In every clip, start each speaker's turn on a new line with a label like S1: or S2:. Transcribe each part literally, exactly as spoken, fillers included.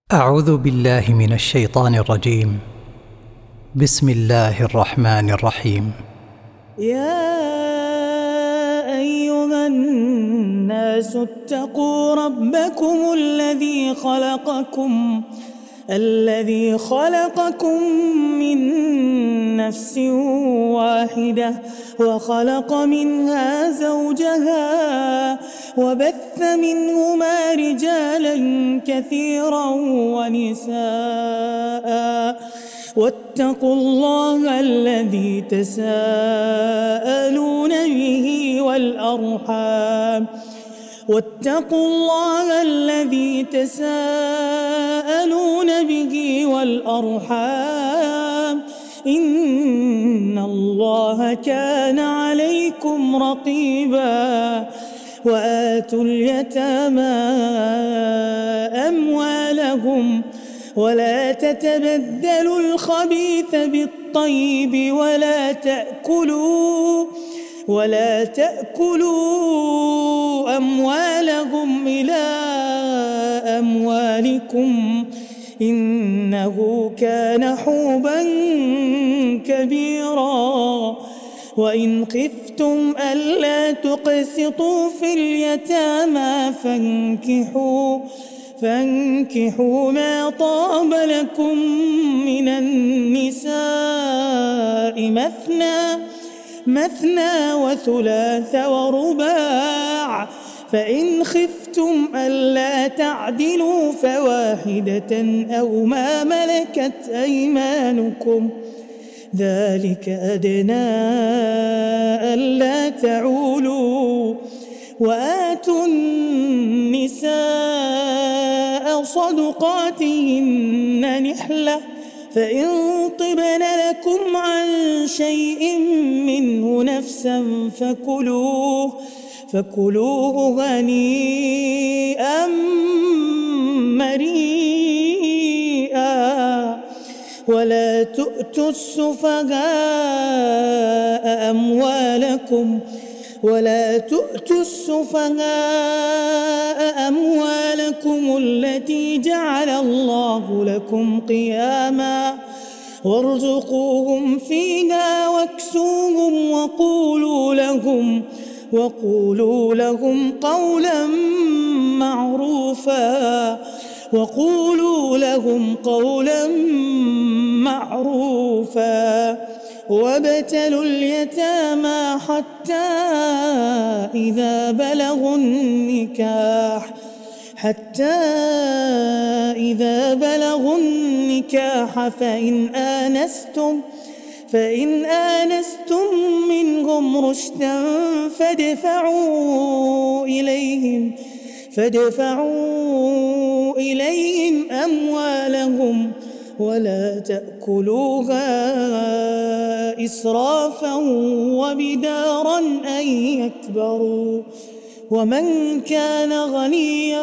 S1: أعوذ بالله من الشيطان الرجيم. بسم الله الرحمن الرحيم.
S2: يا أيها الناس اتقوا ربكم الذي خلقكم الذي خلقكم من نفس واحدة وخلق منها زوجها وبث منهما رجالا كثيرا ونساء واتقوا الله الذي تساءلون به والأرحام واتقوا الله الذي تساءلون به والأرحام إن الله كان عليكم رقيبا. وآتوا اليتامى أموالهم ولا تتبدلوا الخبيث بالطيب ولا تأكلوا ولا تأكلوا أموالهم إلى أموالكم إنه كان حوبا كبيرا. وإن خفتم ألا تقسطوا في اليتامى فانكحوا فانكحوا ما طاب لكم من النساء مثنى مثنى وثلاث ورباع، فإن خفتم ألا تعدلوا فواحدة أو ما ملكت أيمانكم ذلك أدنى ألا تعولوا. وآتوا النساء صدقاتهن نحلة فإن طبن لكم عن شيء منه نفسا فكلوه فكلوه هنيئا مريئا. ولا تؤتوا السفهاء أموالكم ولا تؤتوا السفهاء أموالكم التي جعل الله لكم قياما وارزقوهم فيها واكسوهم وقولوا لهم وقولوا لهم قولا معروفا وقولوا لهم قولا معروفا. وابتلوا اليتامى حتى إذا بلغوا النكاح حتى إذا بلغوا النكاح فإن آنستم فإن آنستم منهم رشدا فادفعوا إليهم فادفعوا إليهم أموالهم ولا تأكلوها إسرافا وبدارا أن يكبروا. ومن كان غنيا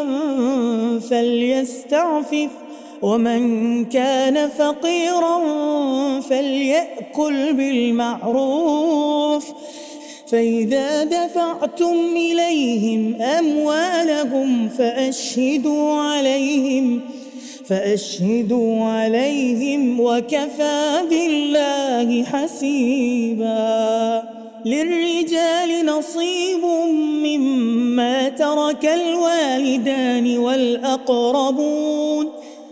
S2: فليستعفف ومن كان فقيرا فليأكل بالمعروف. فإذا دفعتم إليهم أموالهم فأشهدوا عليهم فأشهدوا عليهم وكفى بالله حسيبا. للرجال نصيب مما ترك الوالدان والأقربون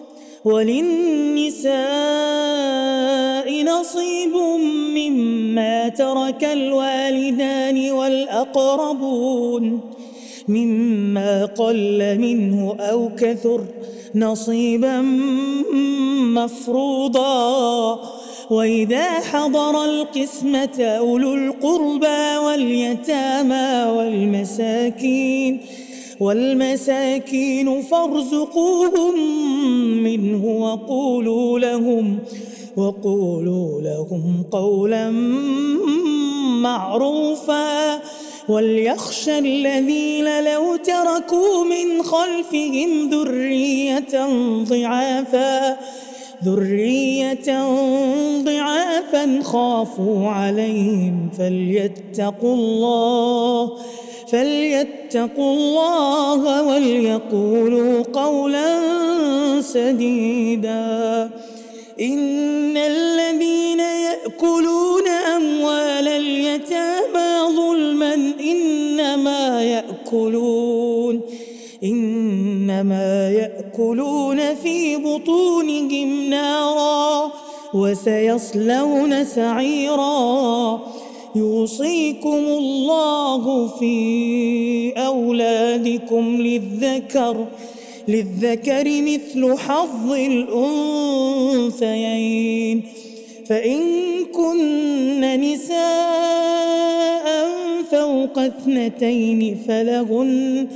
S2: وللنساء نصيب مما ترك الوالدان والأقربون مما قل منه أو كثر نصيبا مفروضا. وإذا حضر القسمة أولو القربى واليتامى والمساكين والمساكين فارزقوهم منه وقولوا لهم وقولوا لهم قولا معروفا. وليخشى الذين لو تركوا من خلفهم ذرية ضعافا ذرية ضعافا خافوا عليهم فليتقوا الله فليتقوا الله وليقولوا قولا سديدا. إن الذين يأكلون أموال اليتامى ظلما إنما يأكلون إنما يأكلون في بطونهم نارا وسيصلون سعيرا. يوصيكم الله في أولادكم للذكر للذكر مثل حظ الأنثيين. فإن كن نساء فوق اثنتين فلهن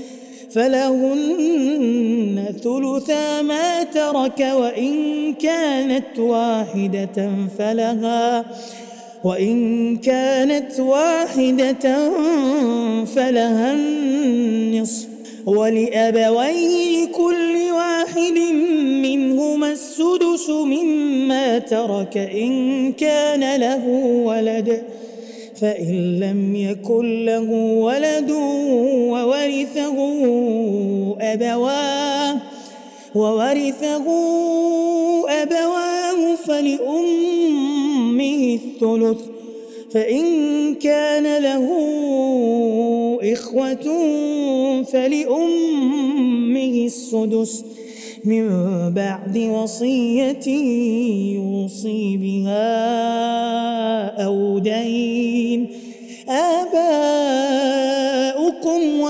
S2: فلهن ثلثا ما ترك، وإن كانت واحدة فلها وإن كانت واحدة فلها النصف، ولأبويه لكل واحد منهما السدس مما ترك إن كان له ولد، فإن لم يكن له ولد وورثه أبواه وورثه أبواه فلأمه الثلث، فإن كان له إخوة فلأمه السدس من بعد وصية يوصي بها أو دين. آباؤكم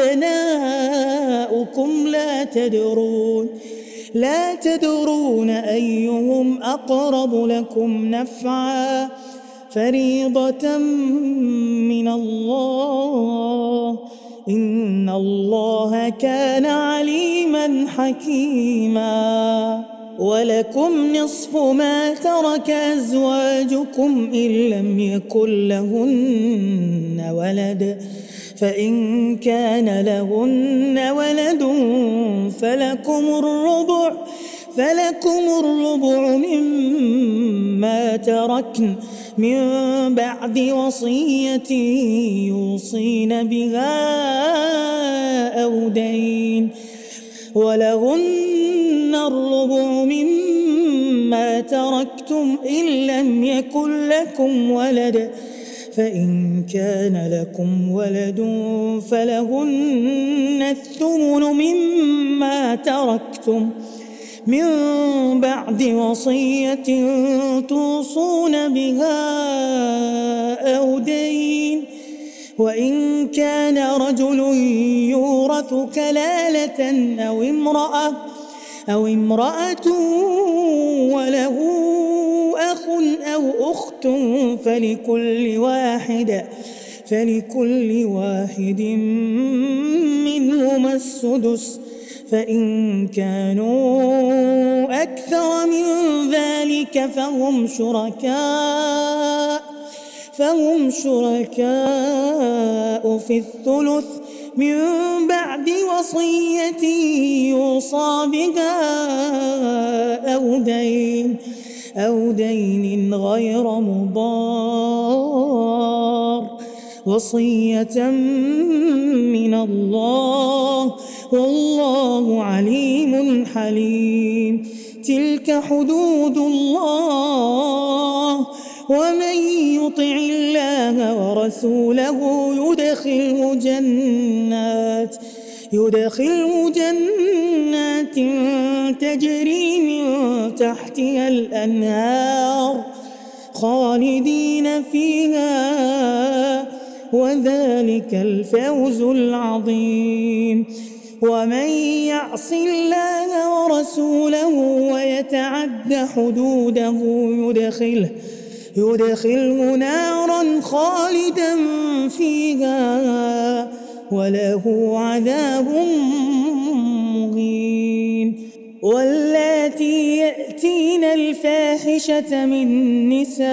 S2: وأبناؤكم لا تدرون لا تدرون أيهم أقرب لكم نفعا، فريضة من الله، إن الله كان عليما حكيما. ولكم نصف ما ترك أزواجكم إن لم يكن لهن ولد، فإن كان لهن ولد فلكم الربع فلكم الربع مما تركن من بعد وصية يوصين بها أو دين. ولهن الربع مما تركتم إن لم يكن لكم ولد، فإن كان لكم ولد فلهن الثمن مما تركتم من بعد وصية توصون بها أو دين. وإن كان رجل يورث كلالة أو امرأة أو امرأة وله أخ أو أخت فلكل واحد فلكل واحد منهما السدس، فإن كانوا أكثر من ذلك فهم شركاء فهم شركاء في الثلث من بعد وصية يوصى بها أو دين أو دين غير مضار، وصية من الله، والله عليم حليم. تلك حدود الله، ومن يطع الله ورسوله يدخله جنات يدخله جنات تجري من تحتها الأنهار خالدين فيها، وذلك الفوز العظيم. ومن يعص الله ورسوله ويتعد حدوده يدخله يدخله نارا خالدا فيها وله عذاب مهين. واللاتي يأتين الفاحشة من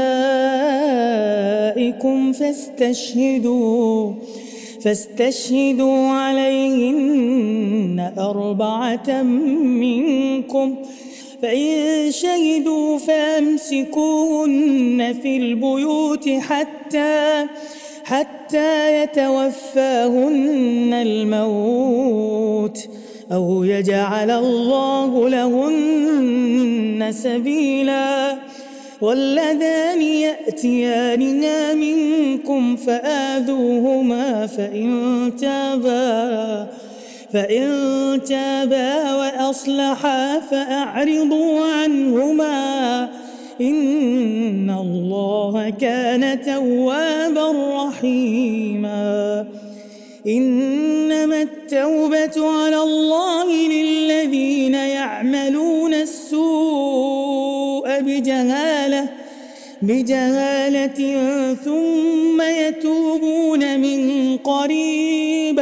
S2: نسائكم فاستشهدوا فاستشهدوا عليهن أربعة منكم، فإن شهدوا فامسكوهن في البيوت حتى حتى يتوفاهن الموت أو يجعل الله لهن سبيلا. واللذان يأتيانها منكم فآذوهما فإن تابا فإن تابا وأصلحا فأعرضوا عنهما إن الله كان توابا رحيما. إنما التوبة على الله للذين يعملون السوء بجهالة بجهالة ثم يتوبون من قريب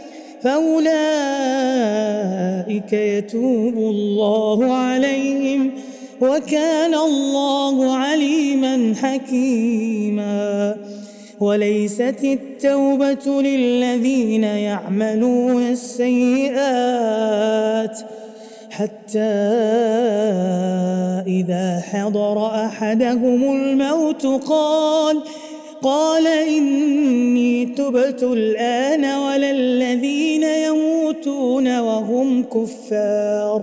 S2: فأولئك يتوب الله عليهم وكان الله عليما حكيما. وليست التوبة للذين يعملون السيئات حتى إذا حضر أحدهم الموت قال قال إني تبت الآن ولا الذين يموتون وهم كفار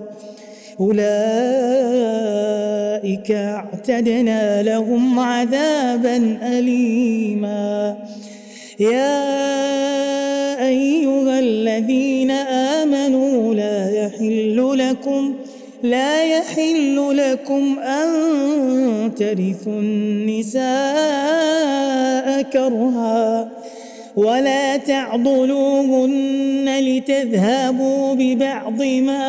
S2: أولئك اعتدنا لهم عذابا أليما. يا أيها الذين آمنوا لا يحل لكم لا يحل لكم أن ترثوا النساء كرها ولا تعضلوهن لتذهبوا ببعض ما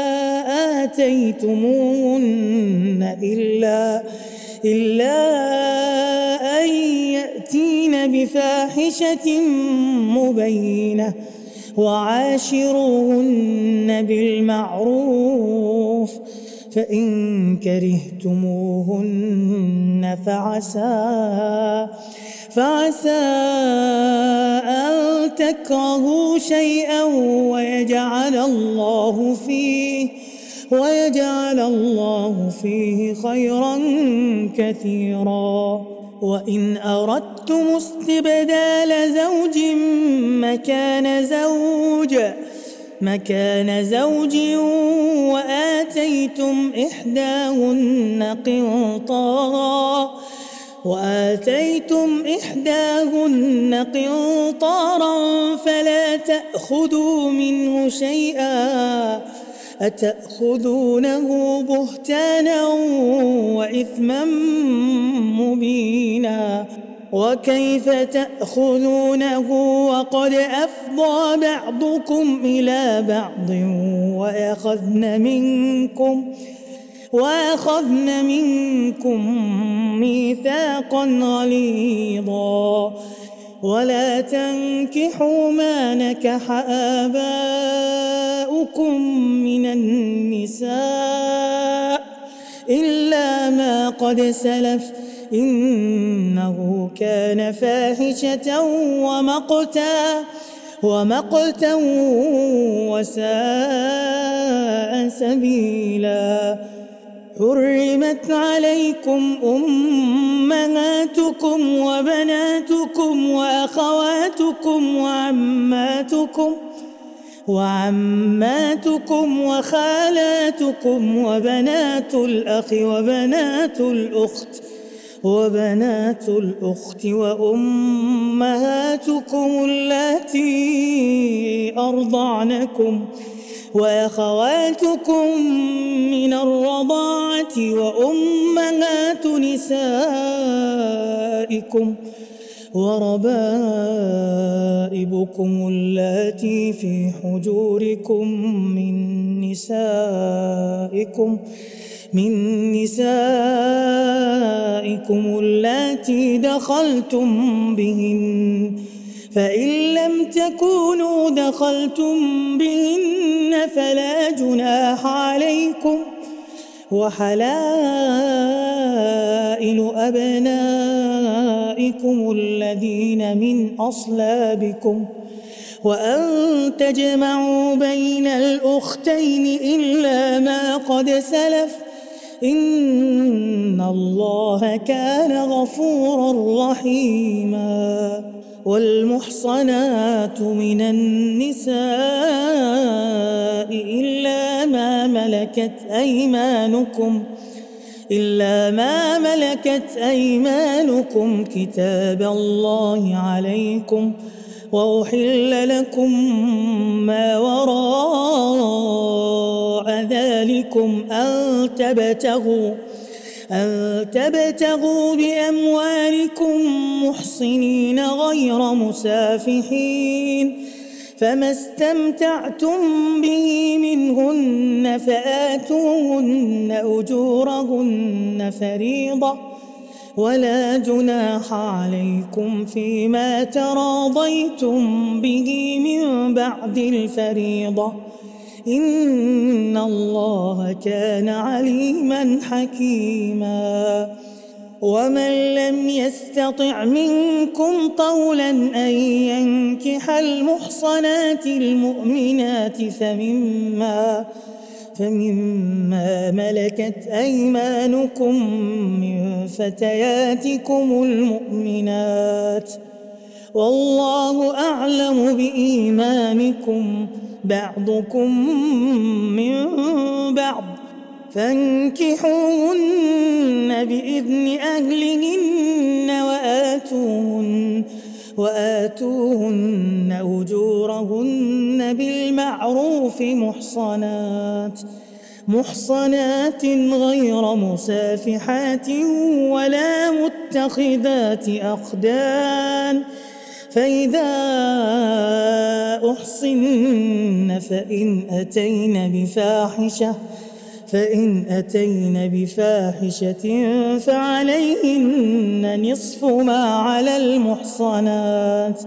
S2: آتيتموهن إلا, إلا أن يأتين بفاحشة مبينة وعاشروهن بالمعروف فإن كرهتموهن فعسى فعسى أن تكرهوا شيئا ويجعل الله فيه ويجعل الله فيه خيرا كثيرا. وإن أردتم استبدال زوج مكان زوج مكان زوج وآتيتم إحداهن قنطارا وآتيتم إحداهن قنطارا فلا تأخذوا منه شيئا أتأخذونه بهتانا وإثما مبينا. وكيف تأخذونه وقد أفضى بعضكم إلى بعض وأخذن منكم وأخذن منكم ميثاقا غليظا. ولا تنكحوا ما نكح آباؤكم من النساء إلا ما قد سلف إنه كان فاحشة ومقتا ومقتا وساء سبيلا. حرمت عليكم أمهاتكم وبناتكم وأخواتكم وعماتكم وعماتكم وخالاتكم وبنات الأخ وبنات الأخت وبنات الأخت وأمهاتكم اللاتي أرضعنكم وأخواتكم من الرضاعة وأمهات نسائكم وربائبكم اللاتي في حجوركم من نسائكم من نسائكم اللاتي دخلتم بهن فإن لم تكونوا دخلتم بهن فلا جناح عليكم وحلائل أبنائكم الذين من أصلابكم وأن تجمعوا بين الأختين إلا ما قد سلف إن الله كان غفورا رحيما. والمحصنات من النساء إلا ما ملكت أيمانكم إلا ما ملكت أيمانكم كتاب الله عليكم، وأحل لكم ما وراء ذلكم أن تبتغوا أن تبتغوا بأموالكم محصنين غير مسافحين، فما استمتعتم به منهن فآتوهن أجورهن فريضة، ولا جناح عليكم فيما تراضيتم به من بعد الفريضة، إن الله كان عليما حكيما. ومن لم يستطع منكم طولا أن ينكح المحصنات المؤمنات فمما فمما ملكت أيمانكم من فتياتكم المؤمنات، والله أعلم بإيمانكم، بعضكم من بعض، فانكحوهن بإذن أهلهن وآتوهن, وآتوهن أجورهن بالمعروف محصنات محصنات غير مسافحات ولا متخذات أخدان، فإذا أحصن فإن أتين بفاحشة فإن أتين بفاحشة فعليهن نصف ما على المحصنات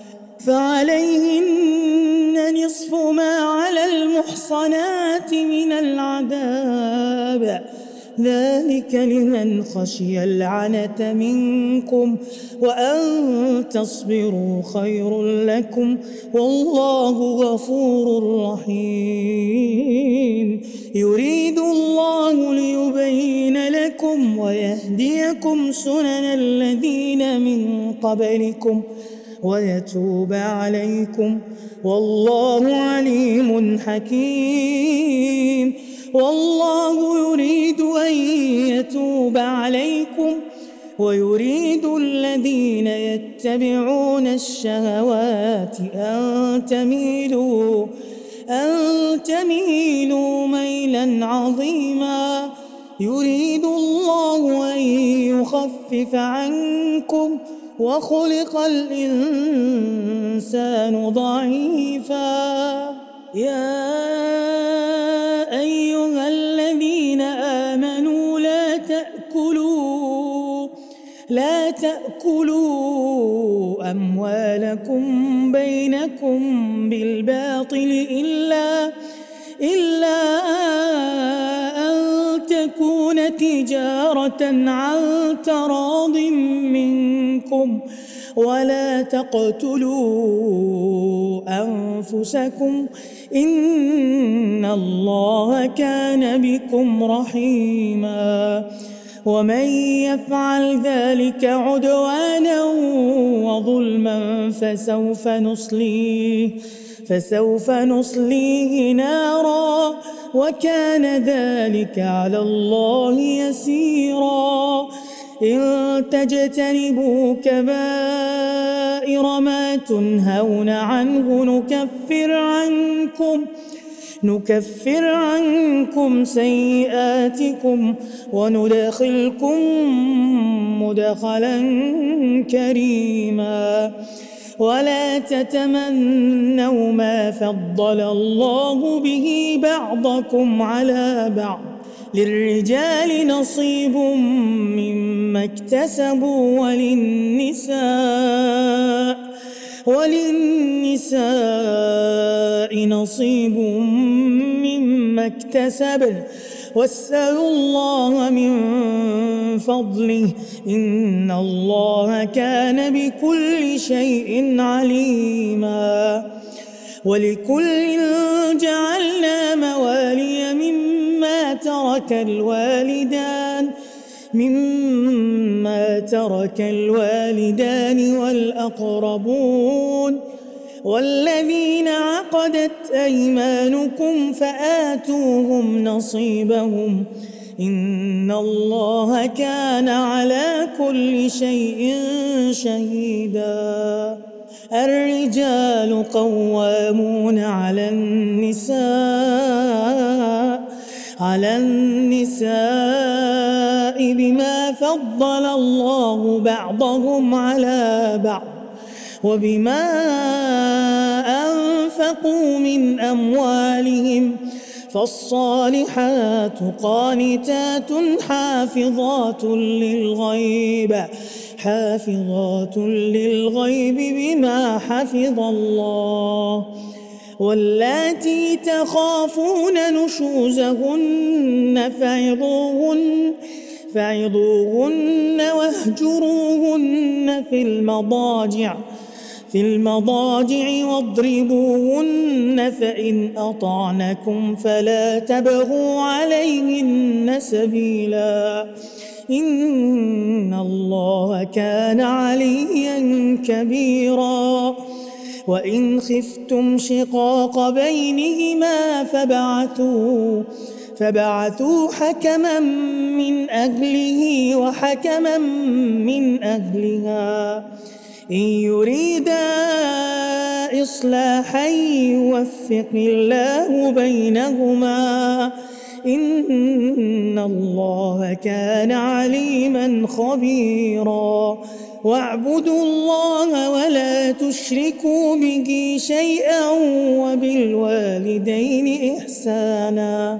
S2: فعليهن نصف ما على المحصنات من العذاب، ذلك لمن خشي العنة منكم، وأن تصبروا خير لكم، والله غفور رحيم. يريد الله ليبين لكم ويهديكم سنن الذين من قبلكم ويتوب عليكم، والله عليم حكيم. والله يريد أن يتوب عليكم ويريد الذين يتبعون الشهوات أن تميلوا أن تميلوا ميلا عظيما. يريد الله أن يخفف عنكم وخلق الإنسان ضعيفا. يا أيها الذين آمنوا لا تأكلوا لا تأكلوا أموالكم بينكم بالباطل إلا إلا أن تكون تجارة عن تراض منكم، ولا تقتلوا أنفسكم إن الله كان بكم رحيما. ومن يفعل ذلك عدوانا وظلما فسوف نصليه فسوف نصليه نارا، وكان ذلك على الله يسيرا. إن تجتنبوا كبائر ما تنهون عنه نكفر عنكم نكفر عنكم سيئاتكم وندخلكم مدخلا كريما. ولا تتمنوا ما فضل الله به بعضكم على بعض، للرجال نصيب مما اكتسبوا وللنساء وللنساء نصيب مما اكتسبن، واسألوا الله من فضله إن الله كان بكل شيء عليما. ولكل جعلنا موالي مما مما ترك الوالدان مما ترك الوالدان والأقربون والذين عقدت أيمانكم فآتوهم نصيبهم إن الله كان على كل شيء شهيدا. الرجال قوامون على النساء على النساء بما فضل الله بعضهم على بعض وبما أنفقوا من أموالهم فالصالحات قانتات حافظات للغيب حافظات للغيب بما حفظ الله واللاتي تخافون نشوزهن فعظوهن فعظوهن واهجروهن في المضاجع في المضاجع واضربوهن فإن أطعنكم فلا تبغوا عليهن سبيلا إن الله كان عليا كبيرا. وإن خفتم شقاق بينهما فبعثوا فبعثوا حكما من أهله وحكما من أهلها إن يريدا إصلاحا يوفق الله بينهما إن الله كان عليما خبيرا. واعبدوا الله ولا تشركوا به شيئا وبالوالدين إحسانا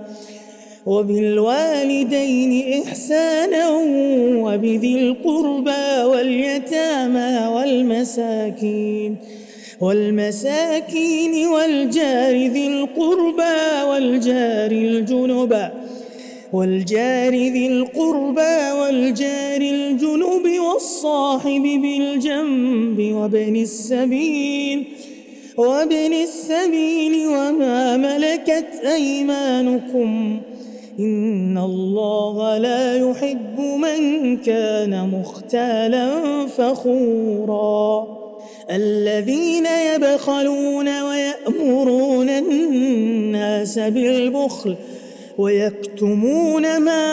S2: وبالوالدين إحسانا وبذي القربى واليتامى والمساكين والمساكين والجار ذي القربى والجار الجنب والجار ذي القربى والجار الجنب والصاحب بالجنب وابن السبيل وابن السبيل وما ملكت أيمانكم إن الله لا يحب من كان مختالا فخورا. الذين يبخلون ويأمرون الناس بالبخل ويكتمون ما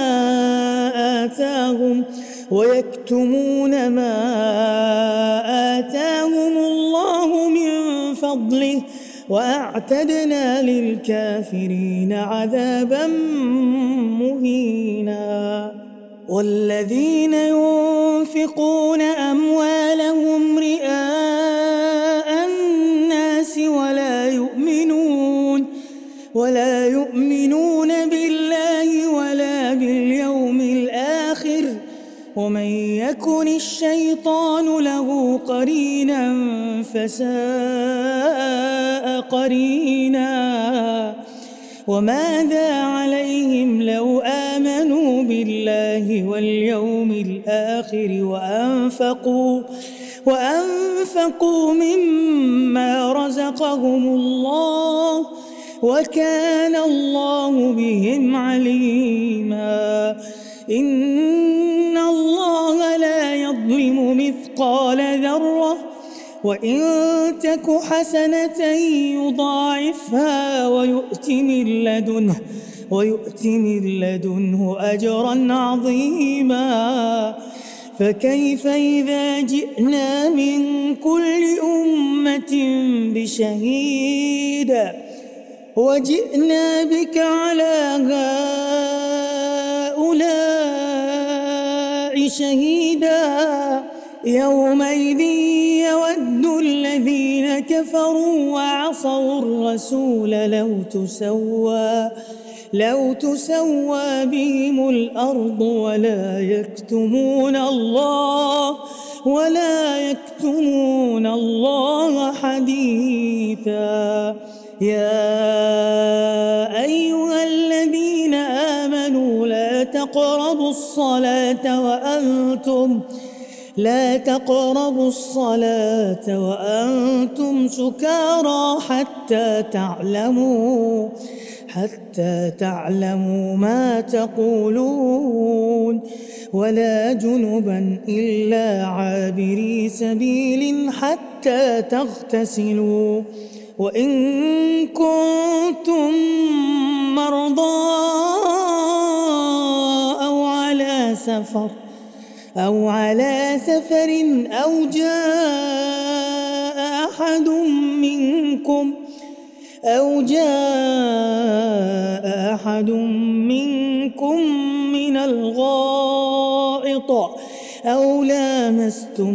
S2: آتاهم ويكتمون ما آتاهم الله من فضله وأعتدنا للكافرين عذابا مهينا. والذين ينفقون أموالهم رئاء الناس ولا يؤمنون ولا يؤمنون بالله ولا باليوم الآخر ومن يكن الشيطان له قرينا فساء قرينا. وماذا عليهم لو آمنوا بالله واليوم الآخر وأنفقوا وأنفقوا مما رزقهم الله وكان الله بهم عليما. إن الله لا يظلم مثقال ذرة وإن تك حسنة يضاعفها ويؤت من لدنه ويؤت من لدنه أجرا عظيما. فكيف إذا جئنا من كل أمة بشهيد وجئنا بك على هؤلاء شهيدا يومئذ يود الذين كفروا وعصوا الرسول لو تسوى لو تسوى بهم الأرض ولا يكتمون الله ولا يكتمون الله حديثا. يا أيها الذين آمنوا لا تقربوا الصلاة وأنتم لا تقربوا الصلاة وأنتم سكارى حتى تعلموا حتى تعلموا ما تقولون ولا جنبا إلا عابري سبيل حتى تغتسلوا وإن كنتم مرضى أو على سفر أو على سفر أو جاء أحد منكم أو جاء أحد منكم من الغائط أو لامستم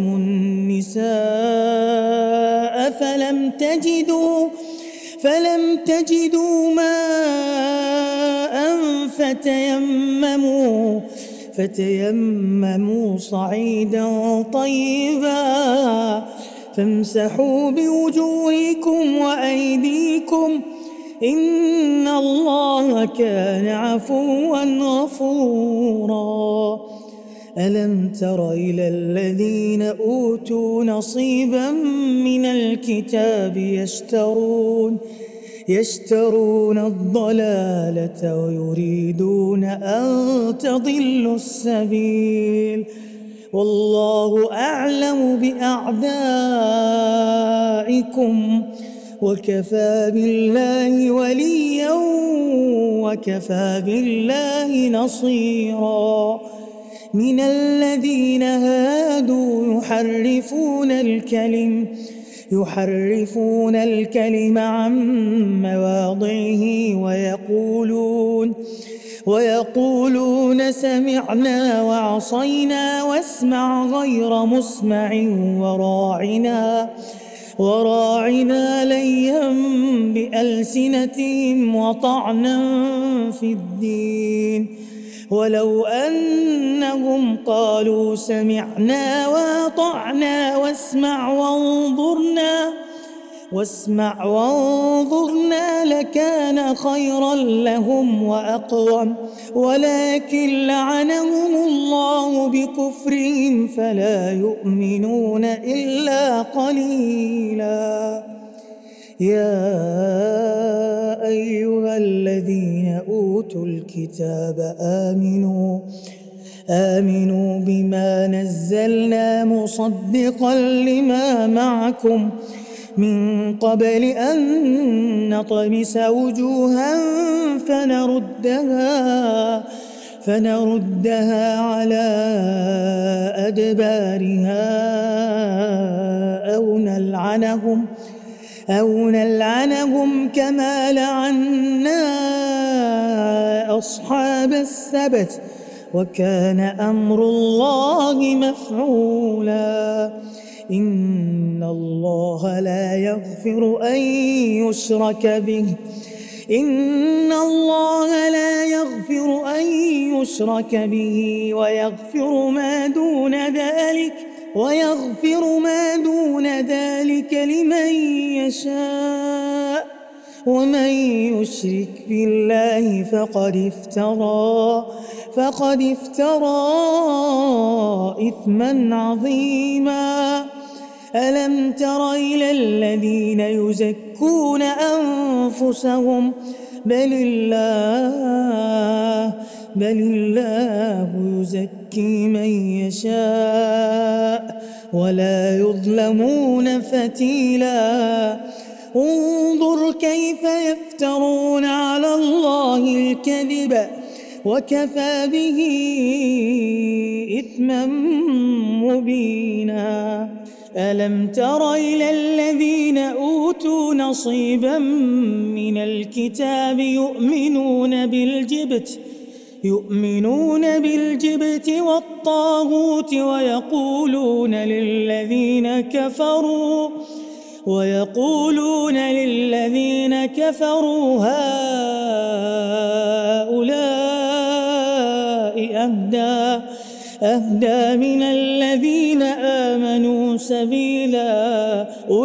S2: النساء فلم تجدوا فلم تجدوا ماء فتيمموا فتيمموا صعيدا طيبا فامسحوا بوجوهكم وأيديكم إن الله كان عفوا غفورا ألم تر إلى الذين أوتوا نصيبا من الكتاب يشترون يشترون الضلالة ويريدون أن تضلوا السبيل والله أعلم بأعدائكم وكفى بالله وليا وكفى بالله نصيرا من الذين هادوا يحرفون الكلم يحرفون الكلم عن مواضعه ويقولون ويقولون سمعنا وعصينا واسمع غير مسمع وراعنا وراعنا ليا بألسنتهم وطعنا في الدين ولو أنهم قالوا سمعنا وأطعنا واسمع وانظرنا واسمع وانظرنا لكان خيرا لهم وأقوم ولكن لعنهم الله بكفرهم فلا يؤمنون إلا قليلا يا أيها الذين أوتوا الكتاب آمنوا آمنوا بما نزلنا مصدقا لما معكم من قبل أن نطمس وجوها فنردها فنردها على أدبارها أو نلعنهم أو نلعنهم كما لعنا أصحاب السبت وكان أمر الله مفعولا إن الله لا يغفر أن يشرك به إن الله لا يغفر أن يشرك به ويغفر ما دون ذلك ويغفر ما دون ذلك لمن يشاء ومن يشرك بالله فقد افترى فقد افترى إثما عظيما ألم تر إلى الذين يزكون أنفسهم بل الله بل الله يزكي من يشاء ولا يظلمون فتيلا انظر كيف يفترون على الله الكذب وكفى به إثما مبينا ألم تر إلى الذين أوتوا نصيبا من الكتاب يؤمنون بالجبت يؤمنون بالجبت والطاغوت ويقولون للذين كفروا ويقولون للذين كفروا هؤلاء أهدى أهدى من الذين آمنوا سبيلا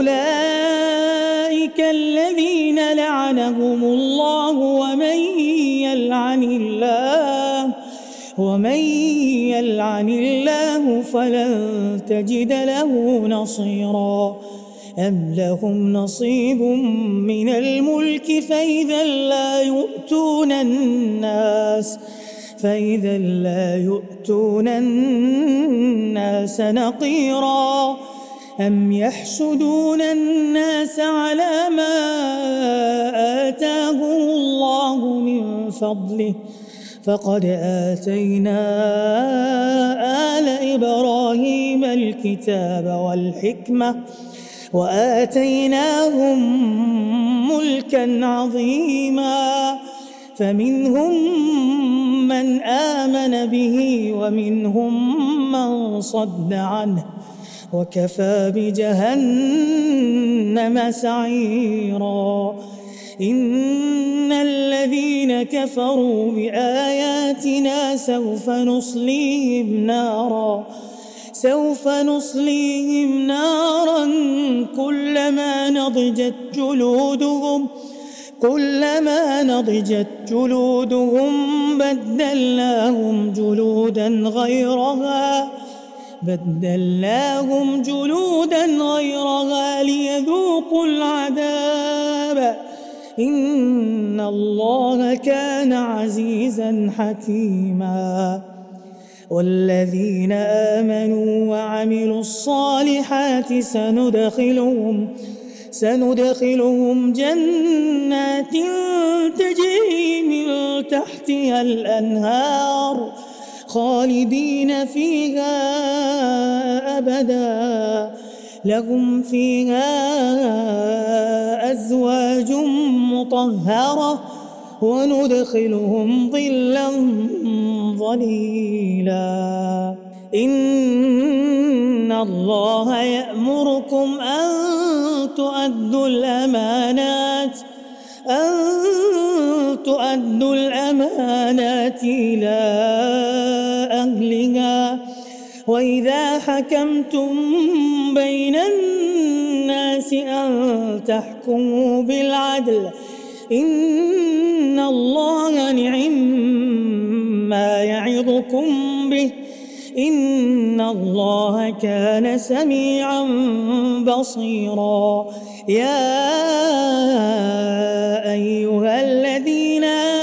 S2: أولئك الذين لعنهم الله ومن يلعن الله ومن يلعن الله فلن تجد له نصيرا أم لهم نصيب من الملك فإذا لا يؤتون الناس فإذا لا يؤتون الناس نقيرا أم يحسدون الناس على ما آتاهم الله من فضله فقد آتينا آل إبراهيم الكتاب والحكمة وآتيناهم ملكا عظيما فمنهم من آمن به ومنهم من صد عنه وكفى بجهنم سعيرا إن الذين كفروا بآياتنا سوف نصليهم نارا سوف نصليهم نارا كلما نضجت جلودهم كلما نضجت جلودهم بدلناهم جلودا غيرها بدلناهم جلودا غيرها ليذوقوا العذاب إن الله كان عزيزا حكيما والذين آمنوا وعملوا الصالحات سندخلهم سندخلهم جنات تجري من تحتها الأنهار خالدين فيها أبدا لهم فيها أزواج مطهرة وندخلهم ظلا ظليلا إن الله يأمركم أن تؤدوا الأمانات أن تؤدوا الأمانات إلى أهلها وإذا حكمتم بين الناس أن تحكموا بالعدل إن الله نعم ما يعظكم به إن الله كان سميعا بصيرا يا أيها الذين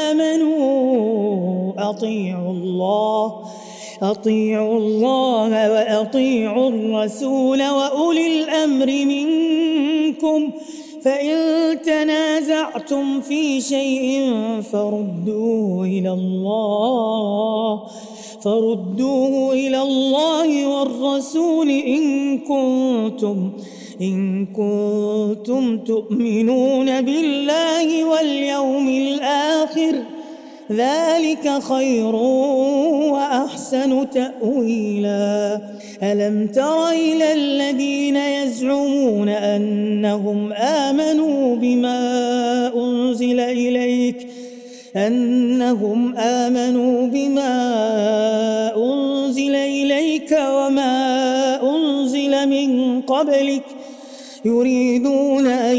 S2: آمنوا أطيعوا الله أطيعوا الله وأطيعوا الرسول وأولي الأمر منكم فإن تنازعتم في شيء فردوه إلى الله فردوه إلى الله والرسول إن كنتم إن كنتم تؤمنون بالله واليوم الآخر ذلك خير وأحسن تأويلا ألم تر إلى الذين يزعمون أنهم آمنوا بما أنزل إليك أنهم آمنوا بما أنزل إليك وما أنزل من قبلك يريدون أن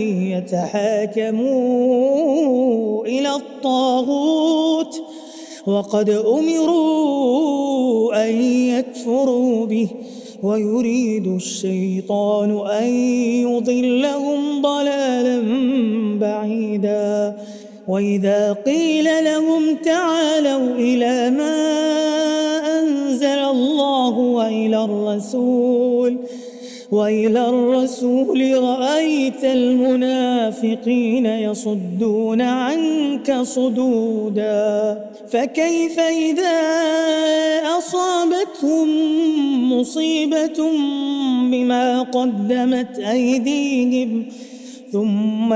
S2: يتحاكموا إلى الطاغوت وقد أمروا أن يكفروا به ويريد الشيطان أن يضلهم ضلالا بعيدا وإذا قيل لهم تعالوا إلى ما أنزل الله وإلى الرسول وإلى الرسول رأيت المنافقين يصدون عنك صدودا فكيف إذا أصابتهم مصيبة بما قدمت أيديهم ثم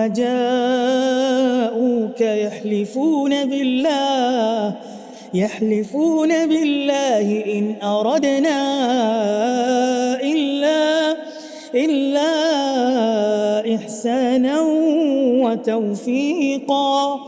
S2: جاءوك يحلفون بالله يحلفون بالله إن أردنا إلا إلا إحسانا وتوفيقا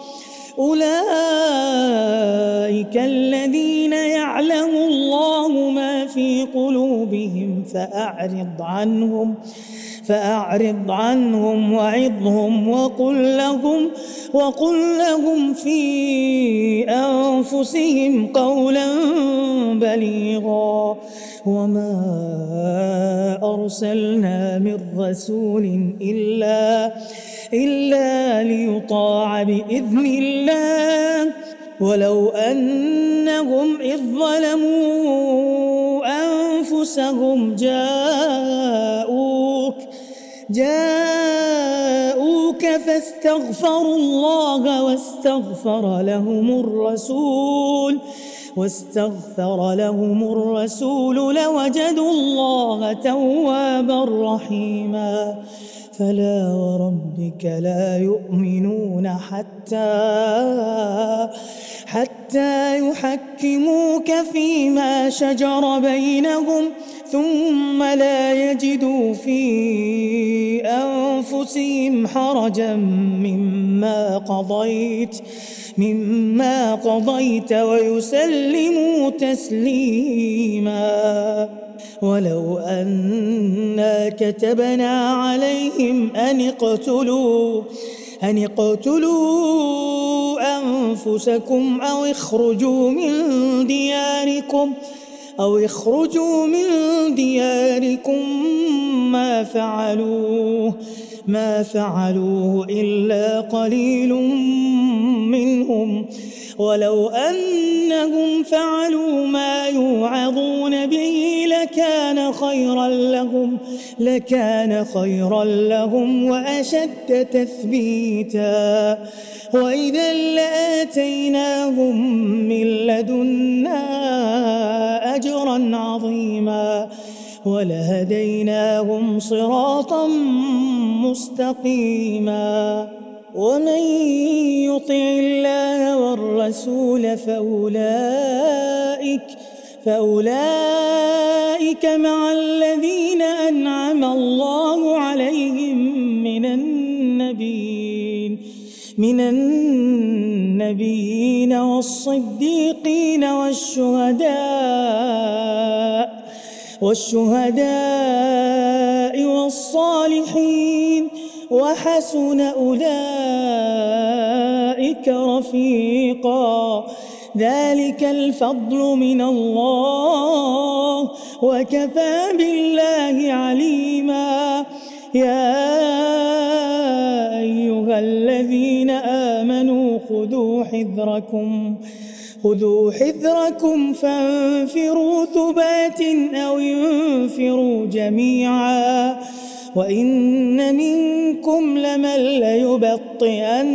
S2: أولئك الذين يعلم الله ما في قلوبهم فأعرض عنهم فأعرض عنهم وعظهم وقل لهم وقل لهم في أنفسهم قولا بليغا وما أرسلنا من رسول إلا إلا ليطاع بإذن الله ولو أنهم إذ ظلموا أنفسهم جاءوك جاءوك فاستغفروا الله واستغفر لهم الرسول واستغفر لهم الرسول لوجدوا الله توابا رحيما فلا وربك لا يؤمنون حتى حتى يحكموك فيما شجر بينهم ثم لا يجدوا في أنفسهم حرجا مما قضيت مما قضيت ويسلموا تسليما ولو أنا كتبنا عليهم أن اقتلوا أن اقتلوا أنفسكم أو اخرجوا من دياركم أو اخرجوا من دياركم ما فعلوه ما فعلوه إلا قليل منهم ولو أنهم فعلوا ما يوعظون به لكان خيرا لهم لكان خيرا لهم وأشد تثبيتا وإذا لآتيناهم من لدنا أجرا عظيما ولهديناهم صراطا مستقيما ومن يطع الله والرسول فأولئك فأولئك مع الذين أنعم الله عليهم من النبيين من النبيين والصديقين والشهداء والشهداء والصالحين وحسن أولئك رفيقا ذلك الفضل من الله وكفى بالله عليما يا أيها الذين آمنوا خذوا حذركم خذوا حذركم فانفروا ثبات أو انفروا جميعا وإن منكم لمن ليبطئن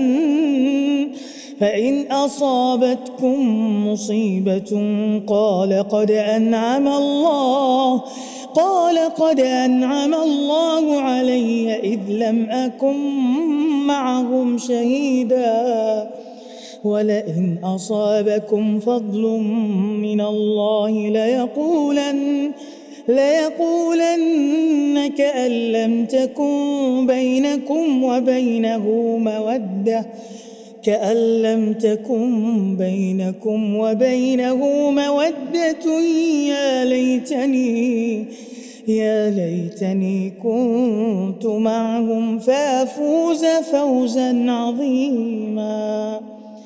S2: فإن أصابتكم مصيبة قال قد أنعم الله قال قد أنعم الله علي إذ لم أكن معهم شهيدا ولئن أصابكم فضل من الله ليقولن ليقولن كأن لم تكن بينكم وبينه مودة كأن لم تكن بينكم وبينه مودة يا ليتني يا ليتني كنت معهم فأفوز فوزا عظيما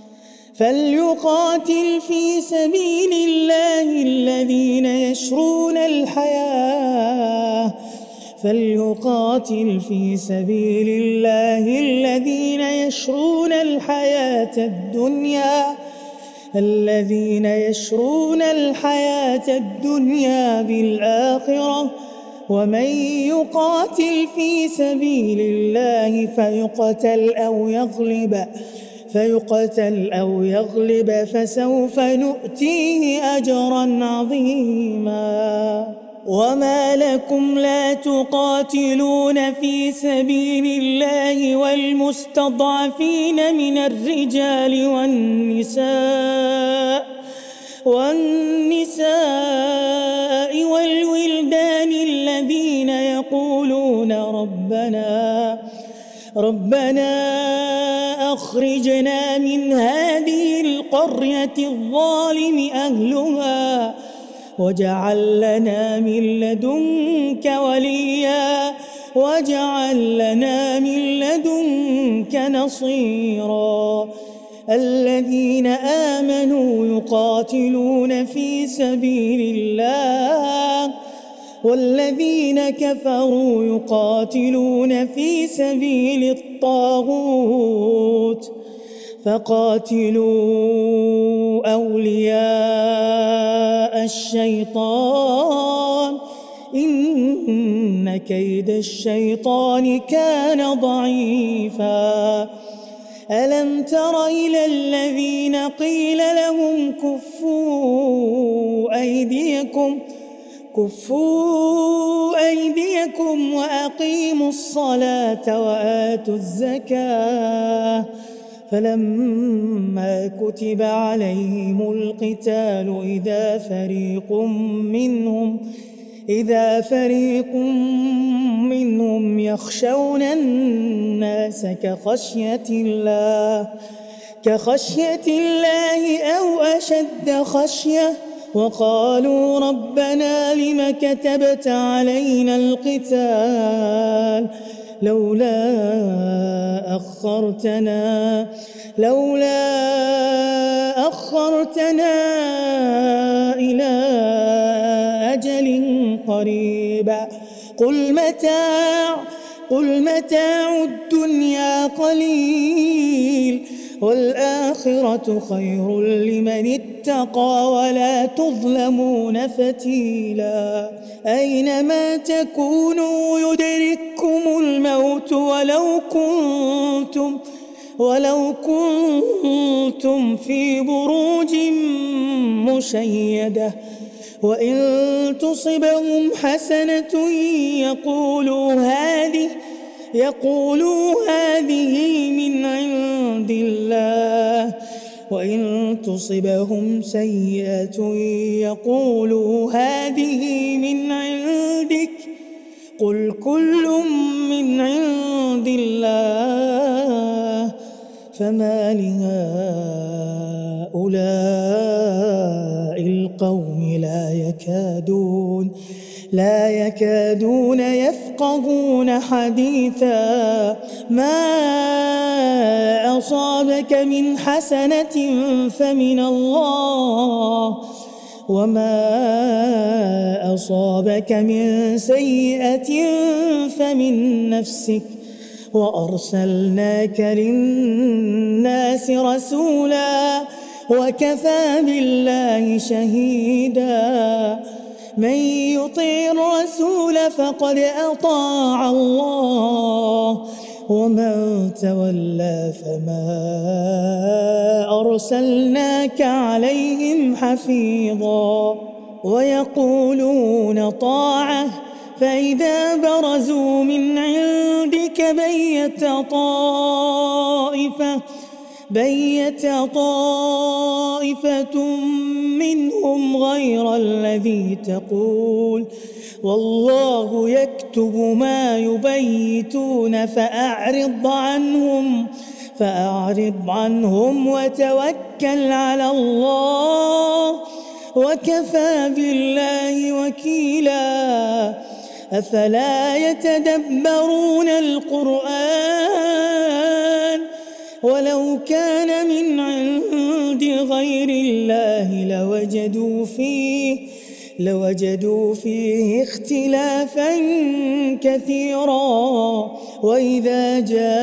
S2: فليقاتل في سبيل الله الذين يشرون الحياة فليقاتل في سبيل الله الذين يشرون الحياة الدنيا الذين يشرون الحياة الدنيا بالآخرة ومن يقاتل في سبيل الله فيقتل أو يغلب فيقتل أو يغلب فسوف نؤتيه أجرا عظيما وما لكم لا تقاتلون في سبيل الله والمستضعفين من الرجال والنساء والنساء والولدان الذين يقولون ربنا ربنا أخرجنا من هذه القرية الظالم أهلها واجعل لنا من لدنك وليا واجعل لنا من لدنك نصيرا الذين آمنوا يقاتلون في سبيل الله والذين كفروا يقاتلون في سبيل الطاغوت فقاتلوا أولياء الشيطان إن كيد الشيطان كان ضعيفا ألم تر إلى الذين قيل لهم كفوا أيديكم كفوا أيديكم وأقيموا الصلاة وآتوا الزكاة فلما كتب عليهم القتال إذا فريق منهم إذا فريق منهم يخشون الناس كخشية الله كخشية الله أو أشد خشية وقالوا ربنا لم كتبت علينا القتال لولا أخرتنا لولا أخرتنا إلى أجل قريب قل متاع قل متاع الدنيا قليل والآخرة خير لمن اتقى ولا تظلمون فتيلا أينما تكونوا يدرككم الموت ولو كنتم ولو كنتم في بروج مشيدة وإن تصبهم حسنة يقولوا هذه يقولوا هذه من عند الله وإن تصبهم سيئة يقولوا هذه من عندك قل كل من عند الله فما لهؤلاء القوم لا يكادون لا يكادون يفقهون حديثا ما أصابك من حسنة فمن الله وما أصابك من سيئة فمن نفسك وأرسلناك للناس رسولا وكفى بالله شهيدا من يطيع الرسول فقد أطاع الله ومن تولى فما أرسلناك عليهم حفيظا ويقولون طاعة فإذا برزوا من عندك بيت طائفة بيت طائفة منهم غير الذي تقول والله يكتب ما يبيتون فأعرض عنهم فأعرض عنهم وتوكل على الله وكفى بالله وكيلا أفلا يتدبرون القرآن ولو كان من عند غير الله لوجدوا فيه لوجدوا فيه اختلافا كثيرا وإذا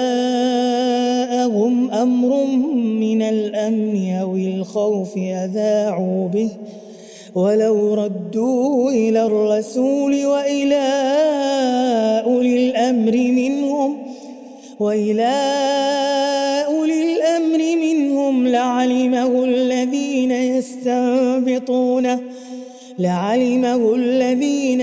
S2: جاءهم أمر من الأمن أو الخوف أذاعوا به ولو ردوه إلى الرسول وإلى أولي الأمر منهم وإلى أولي الأمر منهم لعلمه الذين يستنبطونه لعلمه الذين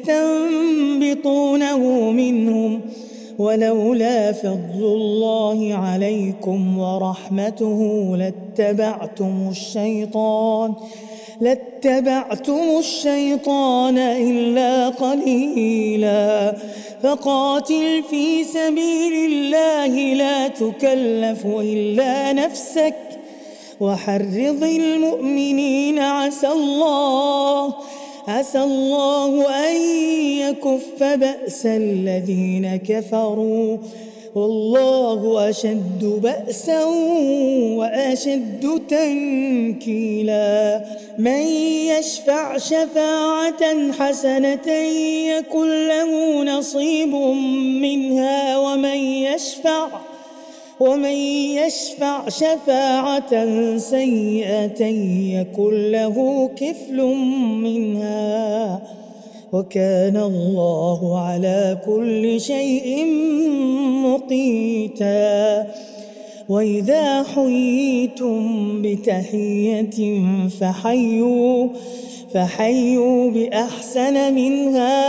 S2: يستنبطونه منهم ولولا فضل الله عليكم ورحمته لاتبعتم الشيطان لاتبعتم الشيطان إلا قليلا فقاتل في سبيل الله لا تكلف إلا نفسك وحرض المؤمنين عسى الله عسى الله أن يكف بأس الذين كفروا والله أشد بأسا وأشد تنكيلا من يشفع شفاعة حسنة يكن له نصيب منها ومن يشفع ومن يشفع شفاعة سيئة يكن له كفل منها وكان الله على كل شيء مقيتا وإذا حييتم بتحية فحيوا فحيوا بأحسن منها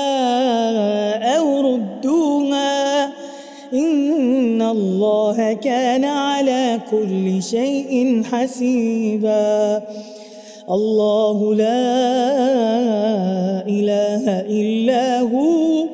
S2: أو ردوها إن الله كان على كل شيء حسيبا الله لا إله إلا هو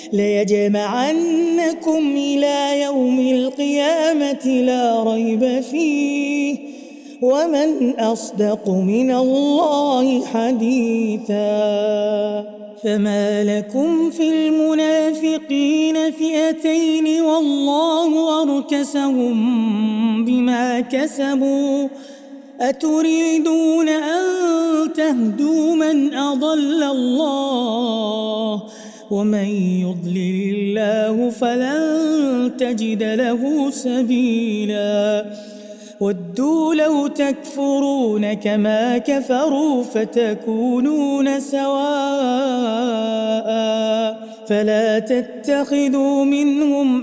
S2: ليجمعنكم إلى يوم القيامة لا ريب فيه ومن أصدق من الله حديثا فما لكم في المنافقين فئتين والله أركسهم بما كسبوا أتريدون أن تهدوا من أضل الله ومن يضلل الله فلن تجد له سبيلا ودوا لو تكفرون كما كفروا فتكونون سواء فلا تتخذوا منهم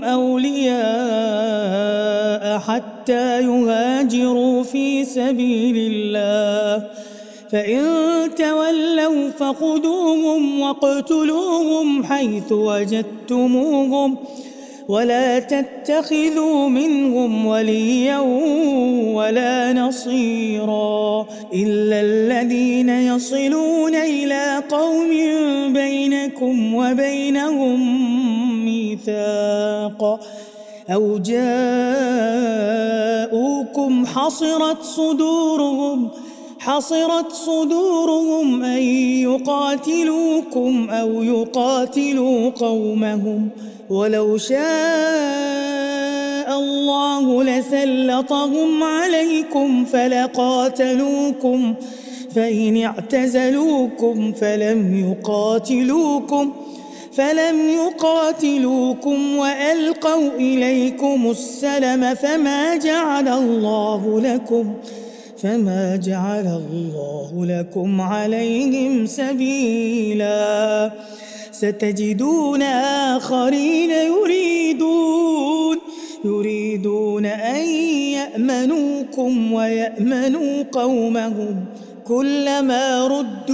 S2: أولياء حتى يهاجروا في سبيل الله فإن تولوا فخذوهم واقتلوهم حيث وجدتموهم ولا تتخذوا منهم وليا ولا نصيرا إلا الذين يصلون إلى قوم بينكم وبينهم ميثاق أو جاءوكم حصرت صدورهم حصرت صدورهم أن يقاتلوكم أو يقاتلوا قومهم ولو شاء الله لسلطهم عليكم فلقاتلوكم فإن اعتزلوكم فلم يقاتلوكم فلم يقاتلوكم وألقوا إليكم السلم فما جعل الله لكم فما جعل الله لكم عليهم سبيلا ستجدون آخرين يريدون يريدون أن يأمنوكم ويأمنوا قومهم كلما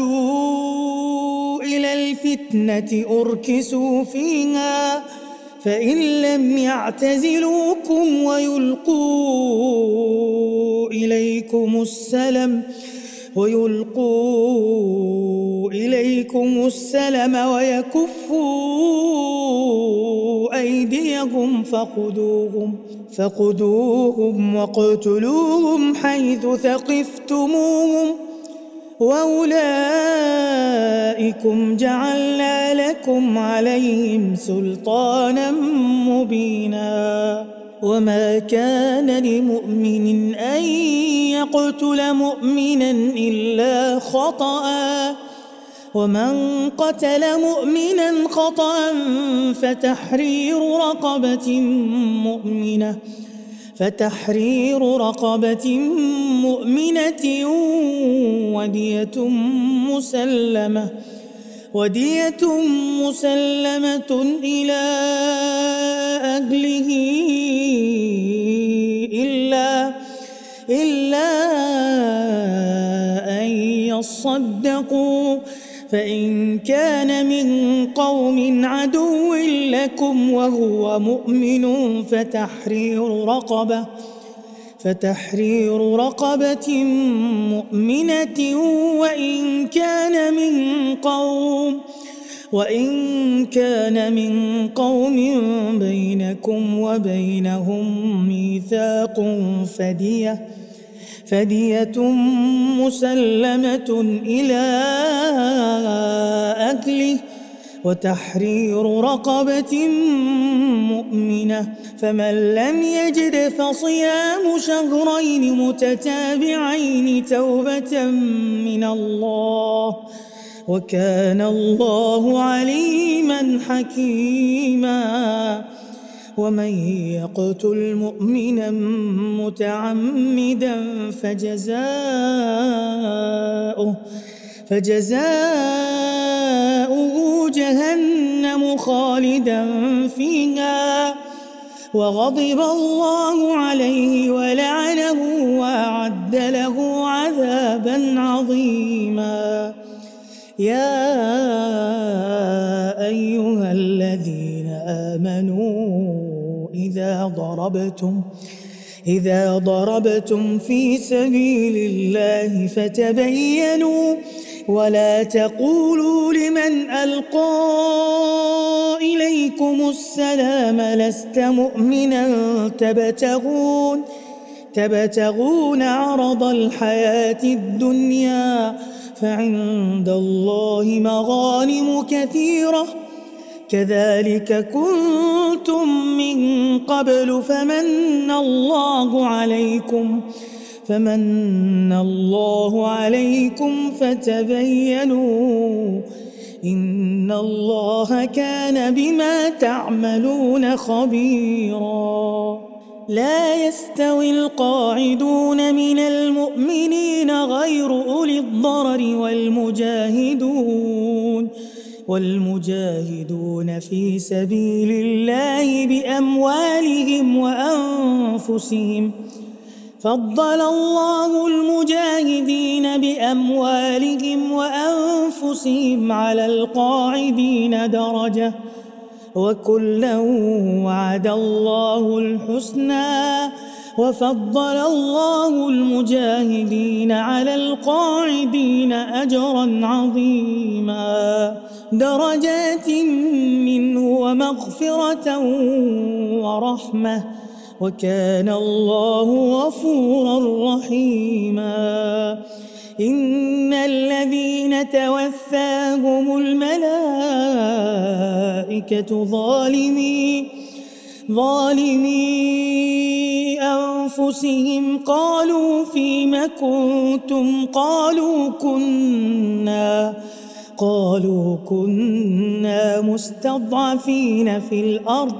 S2: ردوا إلى الفتنة أركسوا فيها فإن لم يعتزلوكم ويلقوا إليكم السلم ويلقوا إليكم السلم ويكفوا أيديهم فخذوهم فخذوهم واقتلوهم حيث ثقفتموهم وأولئكم جعلنا لكم عليهم سلطانا مبينا وما كان لمؤمن أن يقتل مؤمنا إلا خطأ ومن قتل مؤمنا خطأ فتحرير رقبة مؤمنة فتحرير رقبة مؤمنة ودية مسلمة ودية مسلمة إلى أهله إلا إلا أن يصدقوا فإن كان من قوم عدو لكم وهو مؤمن فتحرير رقبة فتحرير رقبة مؤمنة وإن كان من قوم وإن كان من قوم بينكم وبينهم ميثاق فدية فدية مسلمة إلى أهله وتحرير رقبة مؤمنة، فمن لم يجد فصيام شهرين متتابعين توبة من الله، وكان الله عليما حكيما. ومن يقتل مؤمنا متعمدا فجزاؤه فجزاؤه جهنم خالدا فيها وغضب الله عليه ولعنه وأعد له عذابا عظيما. يا أيها الذين آمنوا إذا ضربتم إذا ضربتم في سبيل الله فتبينوا ولا تقولوا لمن ألقى إليكم السلام لست مؤمنا تبتغون تبتغون عرض الحياة الدنيا فعند الله مغانم كثيرة كذلك كنتم من قبل فمن الله عليكم فمن الله عليكم فتبينوا إن الله كان بما تعملون خبيرا. لا يستوي القاعدون من المؤمنين غير أولي الضرر والمجاهدون والمجاهدون في سبيل الله بأموالهم وأنفسهم. فضل الله المجاهدين بأموالهم وأنفسهم على القاعدين درجة وكلا وعد الله الحسنى وفضل الله المجاهدين على القاعدين أجرا عظيما درجات منه ومغفرة ورحمة وكان الله غفورا رحيما. إن الذين توفاهم الملائكة ظالمي ظالمي أنفسهم قالوا فيم كنتم قالوا كنا قالوا كنا مستضعفين في الأرض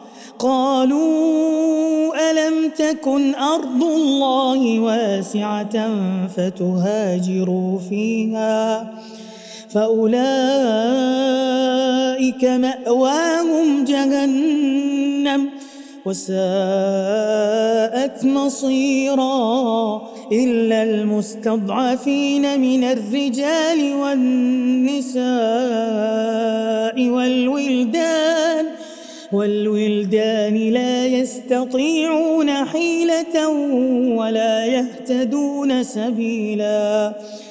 S2: قالوا ألم تكن أرض الله واسعة فتهاجروا فيها فأولئك مأواهم جهنم وساءت مصيرا إلا المستضعفين من الرجال والنساء والولدان والولدان لا يستطيعون حيلة ولا يهتدون سبيلا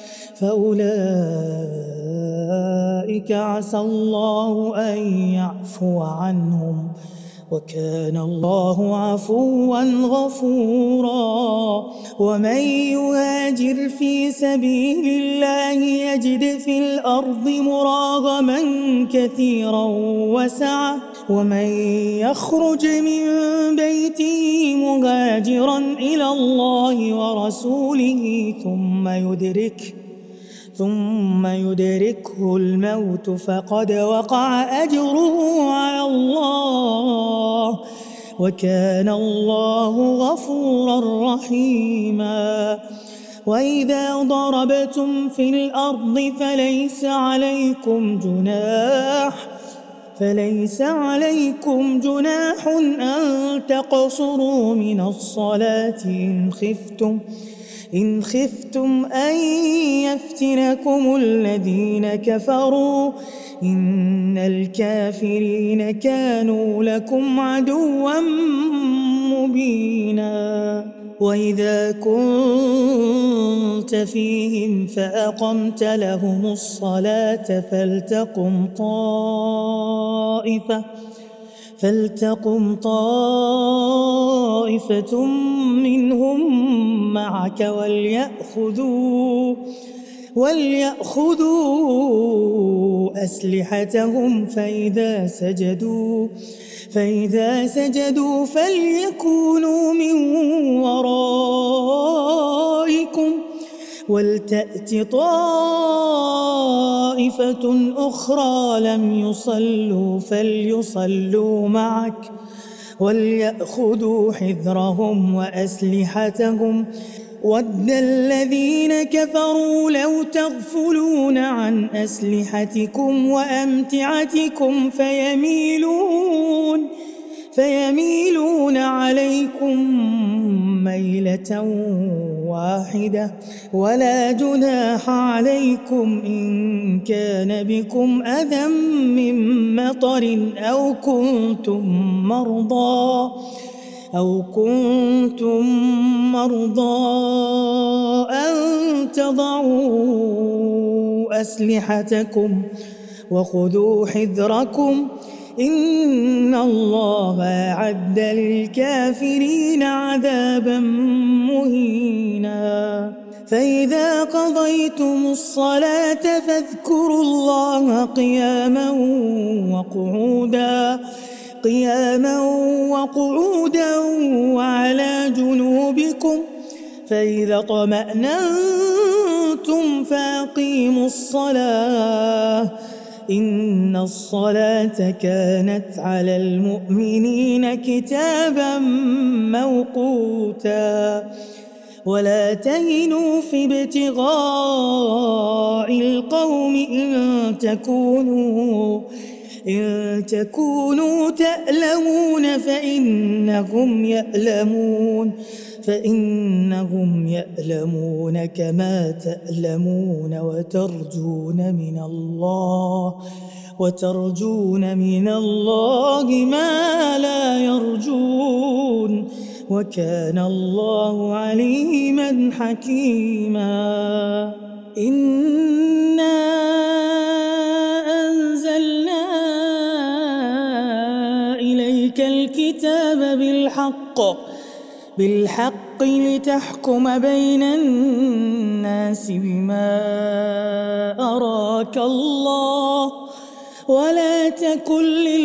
S2: فأولئك عسى الله أن يعفو عنهم وكان الله عفوا غفورا. ومن يهاجر في سبيل الله يجد في الأرض مراغما كثيرا وسعة ومن يخرج من بيته مهاجرا إلى الله ورسوله ثم يدرك ثم يدركه الموت فقد وقع أجره على الله وكان الله غفورا رحيما. وإذا ضربتم في الأرض فليس عليكم جناح فليس عليكم جناح أن تقصروا من الصلاة إن خفتم إن خفتم أن يفتنكم الذين كفروا إن الكافرين كانوا لكم عدوا مبينا. وإذا كنت فيهم فأقمت لهم الصلاة فلتقم طائفة فلتقم طائفة منهم معك وليأخذوا وليأخذوا أسلحتهم فإذا سجدوا فإذا سجدوا فليكونوا من ورائكم ولتأت طائفة أخرى لم يصلوا فليصلوا معك وليأخذوا حذرهم وأسلحتهم ود الذين كفروا لو تغفلون عن أسلحتكم وأمتعتكم فيميلون فيميلون عليكم ميلة واحدة ولا جناح عليكم إن كان بكم أذى من مطر أو كنتم مرضى أو كنتم مرضى أن تضعوا أسلحتكم وخذوا حذركم إن الله أعد للكافرين عذابا مهينا فإذا قضيتم الصلاة فاذكروا الله قياما وقعودا قياما وقعودا وعلى جنوبكم فإذا اطمأننتم فأقيموا الصلاة إن الصلاة كانت على المؤمنين كتابا موقوتا ولا تهنوا في ابتغاء القوم إن تكونوا إن تكونوا تألمون فإنهم يألمون فإنهم يألمون كما تألمون وترجون من الله وترجون من الله ما لا يرجون وكان الله عليما حكيما إنا أنزلنا إليك الكتاب بالحق بالحق لتحكم بين الناس بما أراك الله ولا تكن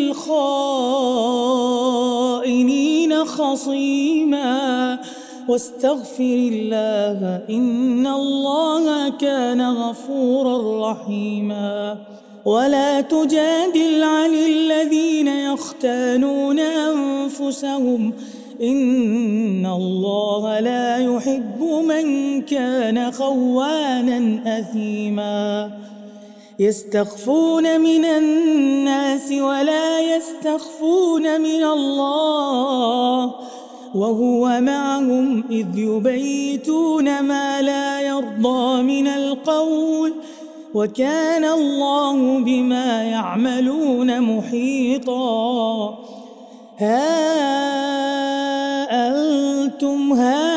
S2: للخائنين خصيما واستغفر الله إن الله كان غفورا رحيما ولا تجادل عن الذين يختانون أنفسهم إن الله لا يحب من كان خوانا أثيما يستخفون من الناس ولا يستخفون من الله وهو معهم إذ يبيتون ما لا يرضى من القول وكان الله بما يعملون محيطا ها أنتم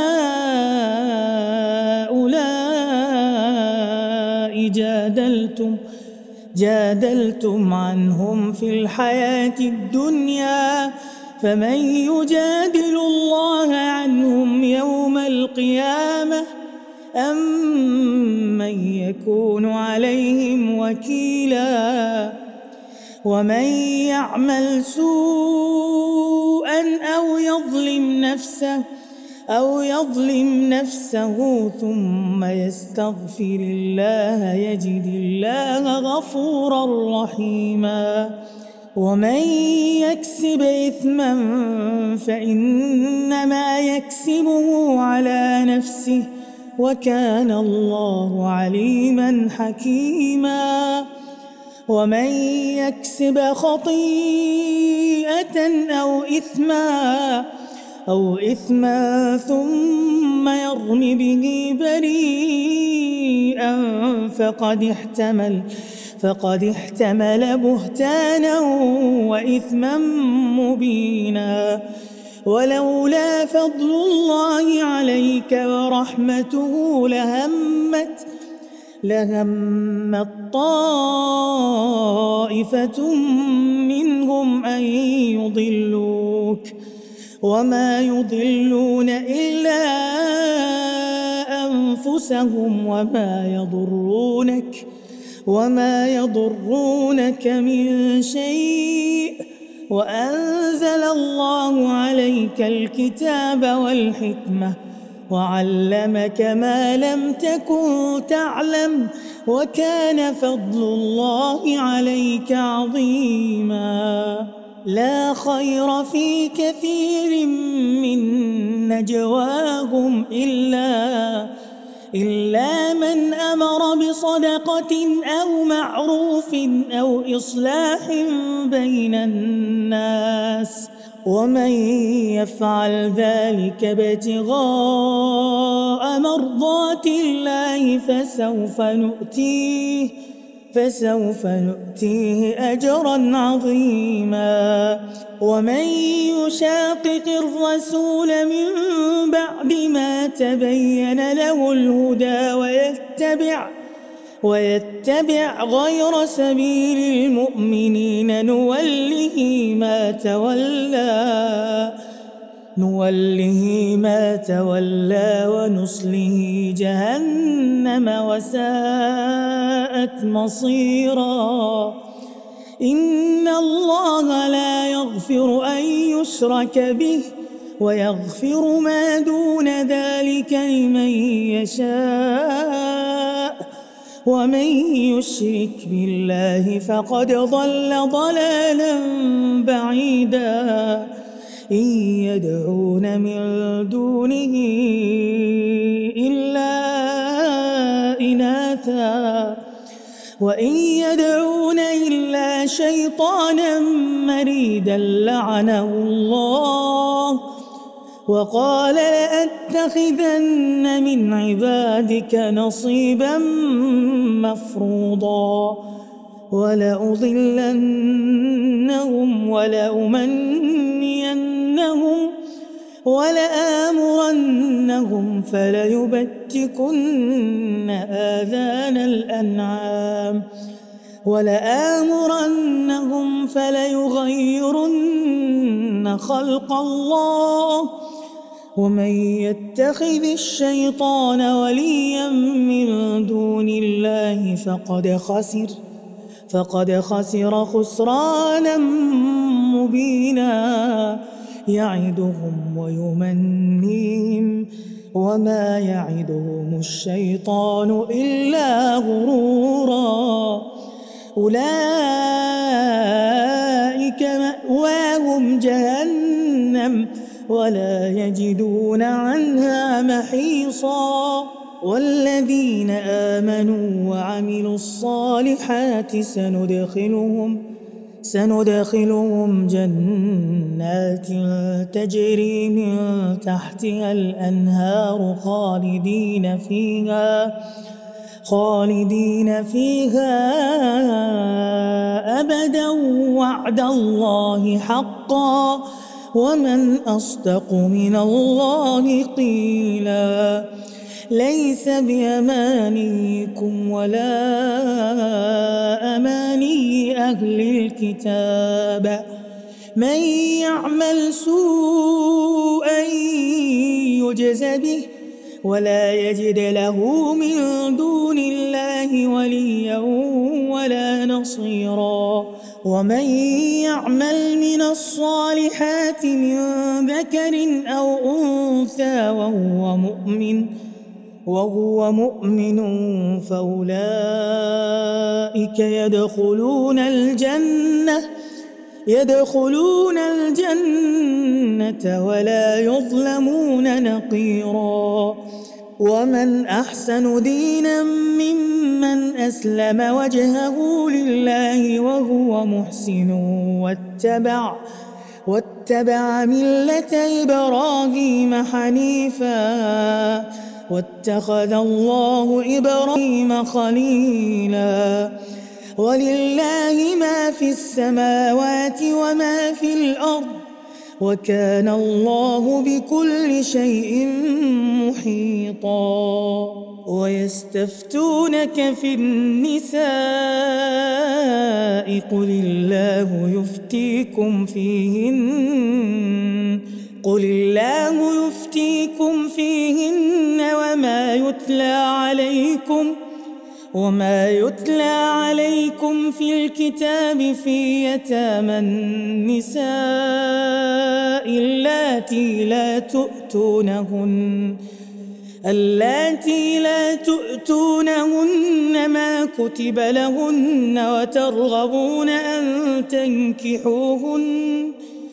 S2: هؤلاء جادلتم جادلتم عنهم في الحياة الدنيا فمن يجادل الله عنهم يوم القيامة أم من يكون عليهم وكيلا ومن يعمل سوءا أو يظلم نفسه أو يظلم نفسه ثم يستغفر الله يجد الله غفورا رحيما ومن يكسب إثما فإنما يكسبه على نفسه وكان الله عليما حكيما ومن يكسب خطيئة أو إثما أو إثما ثم يرم به بريئا فقد احتمل فقد احتمل بهتانا وإثما مبينا ولولا فضل الله عليك ورحمته لهمت لهمت طائفة منهم أن يضلوك وما يضلون إلا أنفسهم وما يضرونك وما يضرونك من شيء، وأنزل الله عليك الكتاب والحكمة وعلمك ما لم تكن تعلم، وكان فضل الله عليك عظيما. لا خير في كثير من نجواهم إلا إلا من أمر بصدقة أو معروف أو إصلاح بين الناس، ومن يفعل ذلك ابتغاء مرضات الله فسوف نؤتيه فسوف نؤتيه أجرا عظيما. ومن يشاقق الرسول من بعد ما تبين له الهدى ويتبع ويتبع غير سبيل المؤمنين نوله ما تولى نوله ما تولى ونصله جهنم وساءت مصيرا. إن الله لا يغفر أن يشرك به ويغفر ما دون ذلك لمن يشاء، ومن يشرك بالله فقد ضل ضلالا بعيدا. إن يدعون من دونه إلا إناثا وإن يدعون إلا شيطانا مريدا لعنه الله، وقال لأتخذن من عبادك نصيبا مفروضا ولأضلنهم ولأمنينهم ولآمرنهم فليبتكن آذان الأنعام ولآمرنهم فليغيرن خلق الله. ومن يتخذ الشيطان وليا من دون الله فقد خسر فقد خسر خسرانا مبينا. يعدهم ويمنيهم وما يعدهم الشيطان إلا غرورا. أولئك مأواهم جهنم ولا يجدون عنها محيصا. والذين آمنوا وعملوا الصالحات سندخلهم سندخلهم جنات تجري من تحتها الأنهار خالدين فيها خالدين فيها أبدا وعد الله حقا ومن أصدق من الله قيلا. ليس بأمانيكم ولا أماني أهل الكتاب من يعمل سوءا يجز به ولا يجد له من دون الله وليا ولا نصيرا. ومن يعمل من الصالحات من ذكر أو أنثى وهو مؤمن وهو مؤمن فأولئك يدخلون الجنة يدخلون الجنة ولا يظلمون نقيرا. ومن أحسن دينا ممن أسلم وجهه لله وهو محسن واتبع واتبع ملة إبراهيم حنيفا واتخذ الله إبراهيم خليلا. ولله ما في السماوات وما في الأرض وكان الله بكل شيء محيطا. ويستفتونك في النساء قل الله يفتيكم فيهن قل الله يفتيكم فيهن وما يتلى عليكم وما يتلى عليكم في الكتاب في يتامى النساء اللاتي لا تؤتونهن اللاتي لا تؤتونهن ما كتب لهن وترغبون أن تنكحوهن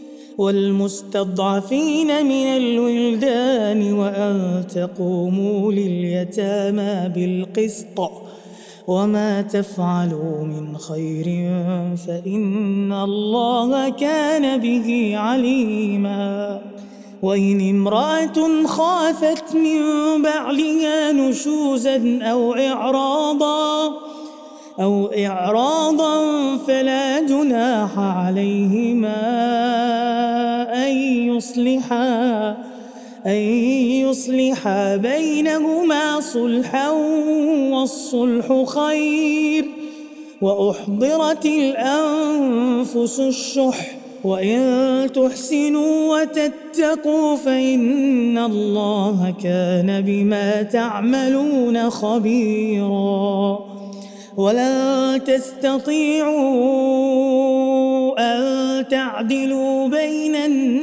S2: والمستضعفين من الولدان وأن تقوموا لليتامى بالقسط وما تفعلوا من خير فإن الله كان به عليما. وإن امرأة خافت من بعلها نشوزا أو إعراضا أو إعراضا فلا جناح عليهما أن يصلحا أن يصلحا بينهما صلحا والصلح خير وأحضرت الأنفس الشح وإن تحسنوا وتتقوا فإن الله كان بما تعملون خبيرا. ولن تستطيعوا أن تعدلوا بين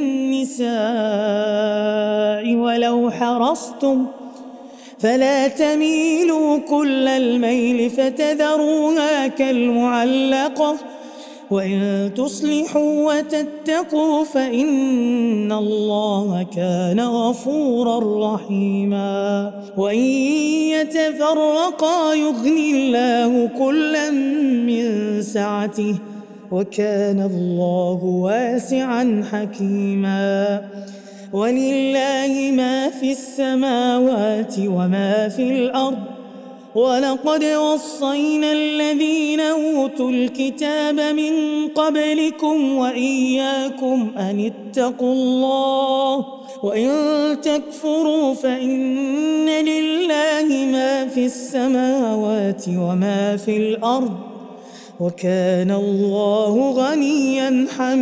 S2: النساء ولو حرصتم فلا تميلوا كل الميل فتذروها كالمعلقة وإن تصلحوا وتتقوا فإن الله كان غفورا رحيما. وإن يتفرقا يغني الله كلا من سعته وكان الله واسعا حكيما. ولله ما في السماوات وما في الأرض ولقد وصينا الذين أوتوا الكتاب من قبلكم وإياكم أن اتقوا الله وإن تكفروا فإن لله ما في السماوات وما في الأرض وكان الله غنيا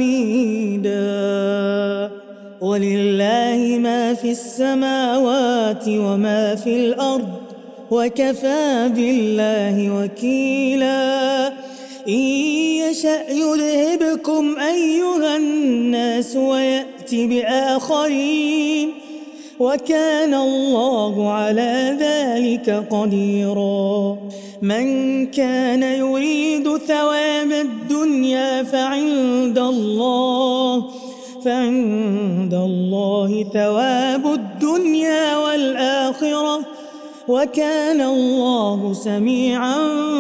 S2: حميدا. ولله ما في السماوات وما في الأرض وكفى بالله وكيلا. إن يشأ يذهبكم أيها الناس ويأتي بآخرين وكان الله على ذلك قديرا. من كان يريد ثواب الدنيا فعند الله فعند الله ثواب الدنيا والآخرة وكان الله سميعا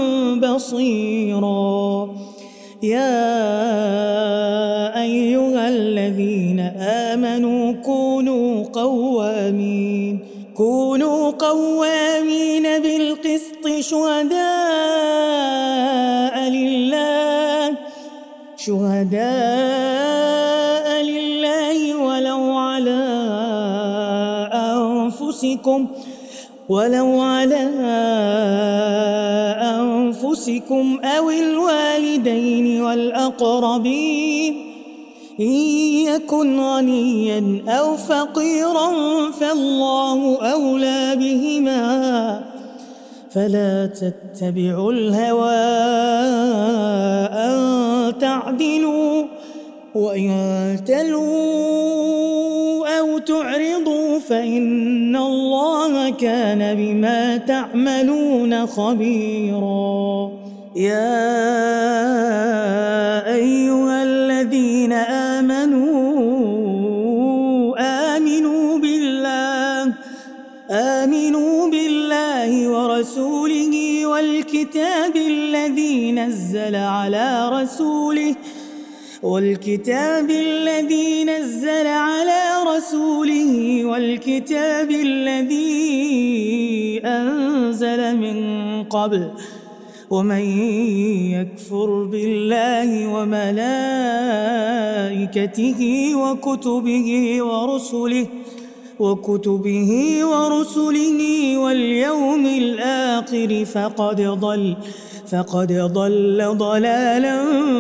S2: بصيرا. يا أيها الذين آمنوا كونوا قوامين كونوا قوامين بالقسط شهداء لله شهداء لله ولو على أنفسكم ولو على أنفسكم أو الوالدين والأقربين إن يكن غنيا أو فقيرا فالله أولى بهما فلا تتبعوا الهوى أن تعدلوا وإن تلووا أو تعرضوا فإن الله كان بما تعملون خبيرا. يا أيها الذين آمنوا آمنوا بالله آمنوا بالله ورسوله والكتاب الذي نزل على رسوله والكتاب الذي نزل على رسوله والكتاب الذي أنزل من قبل ومن يكفر بالله وملائكته وكتبه ورسله وكتبه ورسله واليوم الآخر فقد ضل فقد ضل ضلالا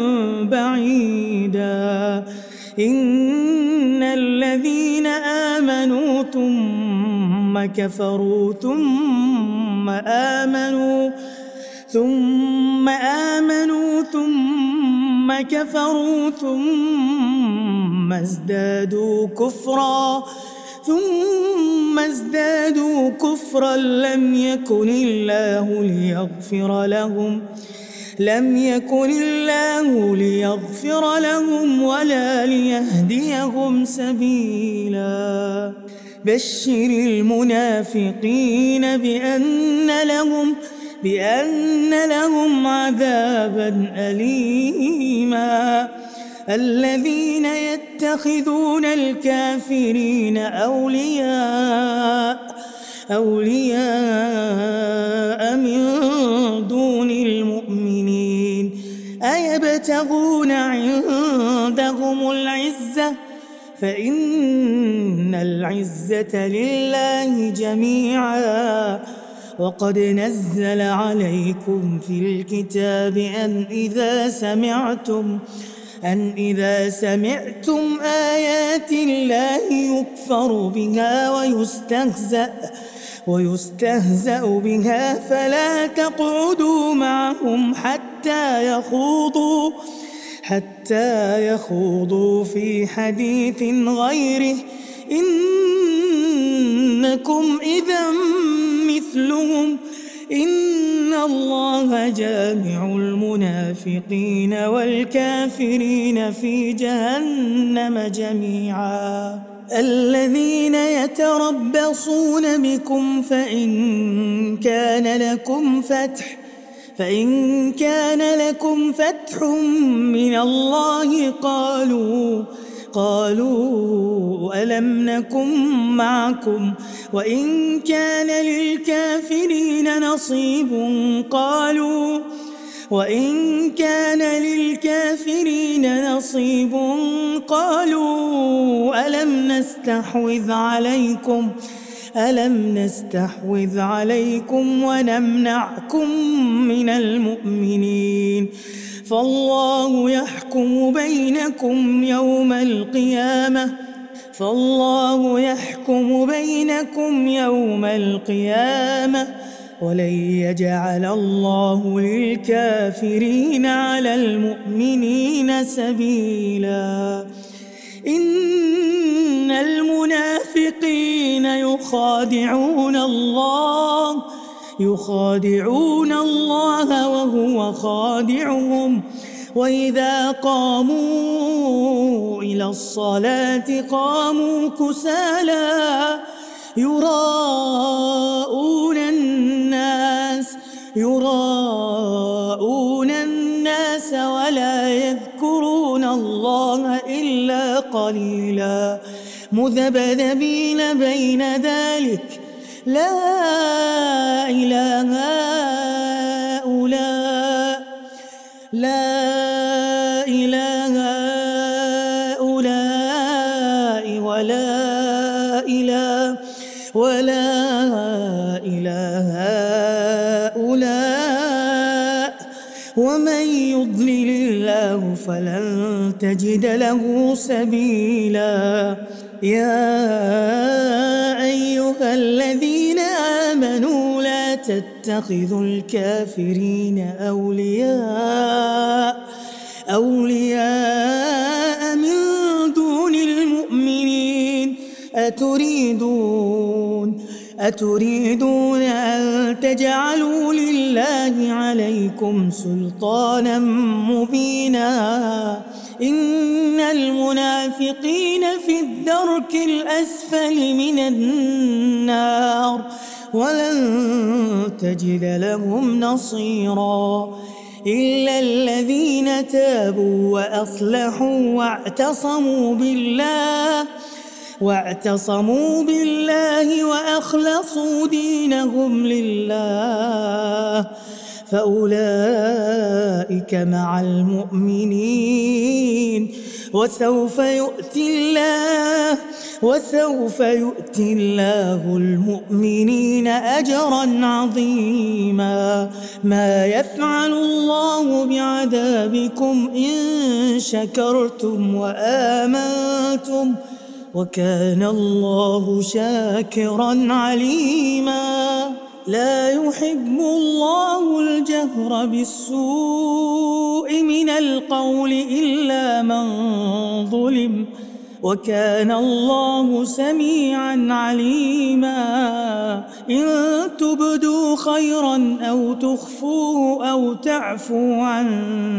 S2: بعيدا. إن الذين آمنوا ثم كفروا ثم آمنوا ثم آمنوا ثم كفروا ثم ازدادوا كفرا ثم ازدادوا كفرا لم يكن الله ليغفر لهم لم يكن الله ليغفر لهم ولا ليهديهم سبيلا بشر المنافقين بأن لهم بأن لهم عذابا أليما الذين يتخذون الكافرين أولياء أولياء من دون المؤمنين أيبتغون عندهم العزة فإن العزة لله جميعا وقد نزل عليكم في الكتاب أن إذا سمعتم أن إذا سمعتم آيات الله يكفر بها ويستهزأ ويستهزأ بها فلا تقعدوا معهم حتى يخوضوا حتى يخوضوا في حديث غيره إنكم إذا مثلهم إن الله جامع المنافقين والكافرين في جهنم جميعا الذين يتربصون بكم فإن كان لكم فتح فإن كان لكم فتح من الله قالوا قالوا ألم نكن معكم وإن كان للكافرين نصيب قالوا وإن كان للكافرين نصيب قالوا ألم نستحوذ عليكم ألم نستحوذ عليكم ونمنعكم من المؤمنين فالله يحكم بينكم يوم القيامة فالله يحكم بينكم يوم القيامة ولن يجعل الله للكافرين على المؤمنين سبيلا إن المنافقين يخادعون الله يخادعون الله وهو خادعهم وإذا قاموا إلى الصلاة قاموا كسالى يراءون الناس يراءون الناس ولا يذكرون الله إلا قليلا مذبذبين بين ذلك لا إله هؤلاء لا إله هؤلاء ولا إله ولا إله هؤلاء ومن يضلل الله فلن تجد له سبيلا يا أيها الذين آمنوا لا تتخذوا الكافرين أولياء أولياء من دون المؤمنين أتريدون أتريدون أن تجعلوا لله عليكم سلطانا مبينا إن المنافقين في الدرك الأسفل من النار ولن تجد لهم نصيرا إلا الذين تابوا وأصلحوا واعتصموا بالله واعتصموا بالله وأخلصوا دينهم لله فأولئك مع المؤمنين وسوف يؤتي الله وسوف يؤتي الله المؤمنين أجرا عظيما ما يفعل الله بعذابكم إن شكرتم وآمنتم وكان الله شاكرا عليما لا يحب الله الجهر بالسوء من القول إلا من ظلم، وكان الله سميعا عليما. إن تبدوا خيرا أو تخفوه أو تعفوا عن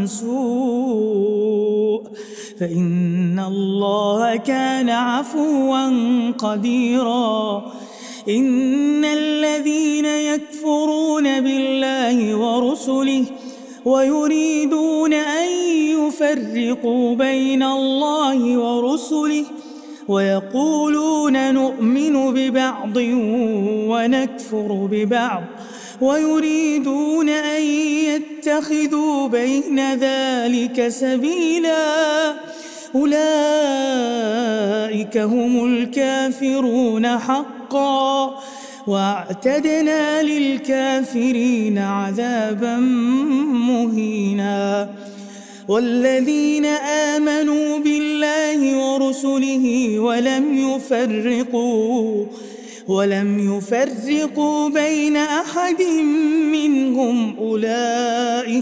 S2: سوء فإن الله كان عفوا قديرا. إن الذين يكفرون بالله ورسله ويريدون أن يفرقوا بين الله ورسله ويقولون نؤمن ببعض ونكفر ببعض ويريدون أن يتخذوا بين ذلك سبيلا أولئك هم الكافرون حقا، واعتدنا للكافرين عذابا مهينا. والذين آمنوا بالله ورسله ولم يفرقوا ولم يفرقوا بين أحد منهم أولئك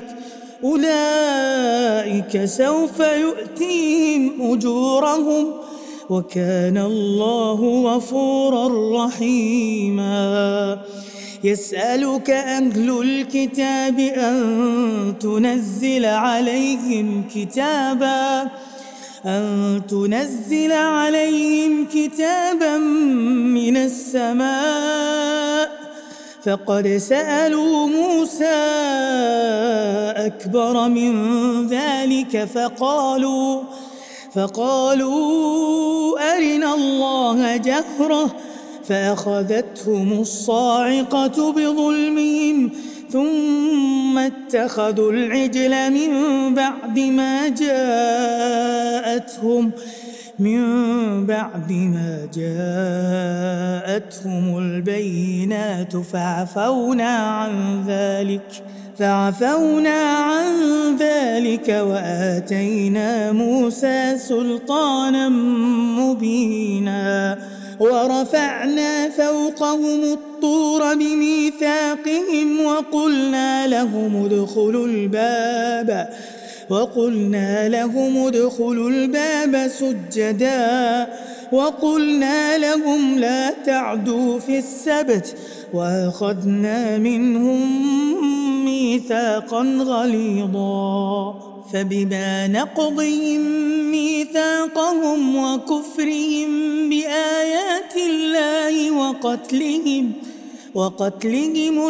S2: أولئك سوف يؤتيهم أجورهم وكان الله غفورا رحيما. يسألك أهل الكتاب أن تنزل عليهم كتابا أن تنزل عليهم كتابا من السماء فقد سألوا موسى أكبر من ذلك فقالوا فقالوا أرنا الله جهرة فأخذتهم الصاعقة بظلمهم ثم اتخذوا العجل من بعد ما جاءتهم من بعد ما جاءتهم البينات فعفونا عن ذلك فعفونا عن ذلك وآتينا موسى سلطانا مبينا. ورفعنا فوقهم الطور بميثاقهم وقلنا لهم ادخلوا الباب وقلنا لهم ادخلوا الباب سجدا وقلنا لهم لا تعدوا في السبت وأخذنا منهم ميثاقا غليظا. فبما نقضهم ميثاقهم وكفرهم بآيات الله وقتلهم وقتلهم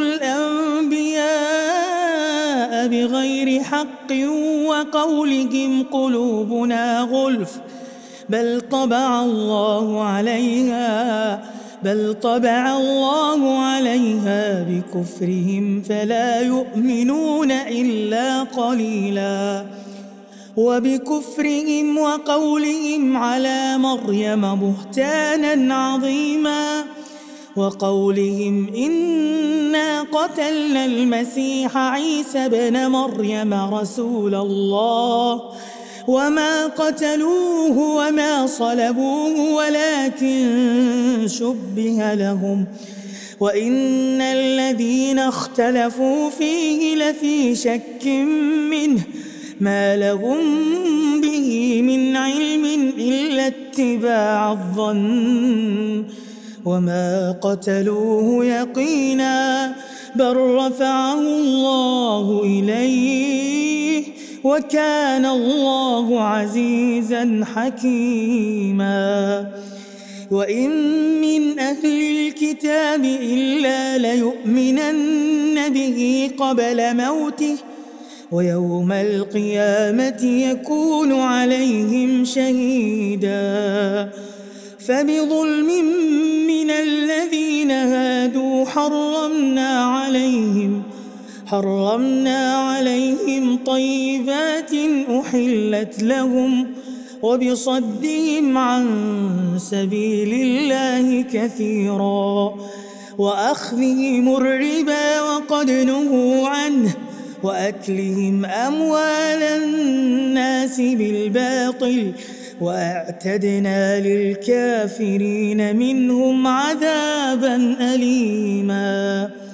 S2: الأنبياء بغير حق وقولهم قلوبنا غلف بل طبع الله عليها بل طبع الله عليها بكفرهم فلا يؤمنون إلا قليلا. وبكفرهم وقولهم على مريم بهتانا عظيما وقولهم إنا قتلنا المسيح عيسى بن مريم رسول الله وما قتلوه وما صلبوه ولكن شبه لهم وإن الذين اختلفوا فيه لفي شك منه ما لهم به من علم إلا اتباع الظن وما قتلوه يقينا بل رفعه الله إليه وكان الله عزيزا حكيما. وإن من أهل الكتاب إلا ليؤمنن به قبل موته ويوم القيامة يكون عليهم شهيدا. فبظلم من الذين هادوا حرمنا عليهم حرمنا عليهم طيبات أحلت لهم وبصدهم عن سبيل الله كثيرا وأخذهم الربا وقد نهوا عنه وأكلهم أموال الناس بالباطل وأعتدنا للكافرين منهم عذابا أليما.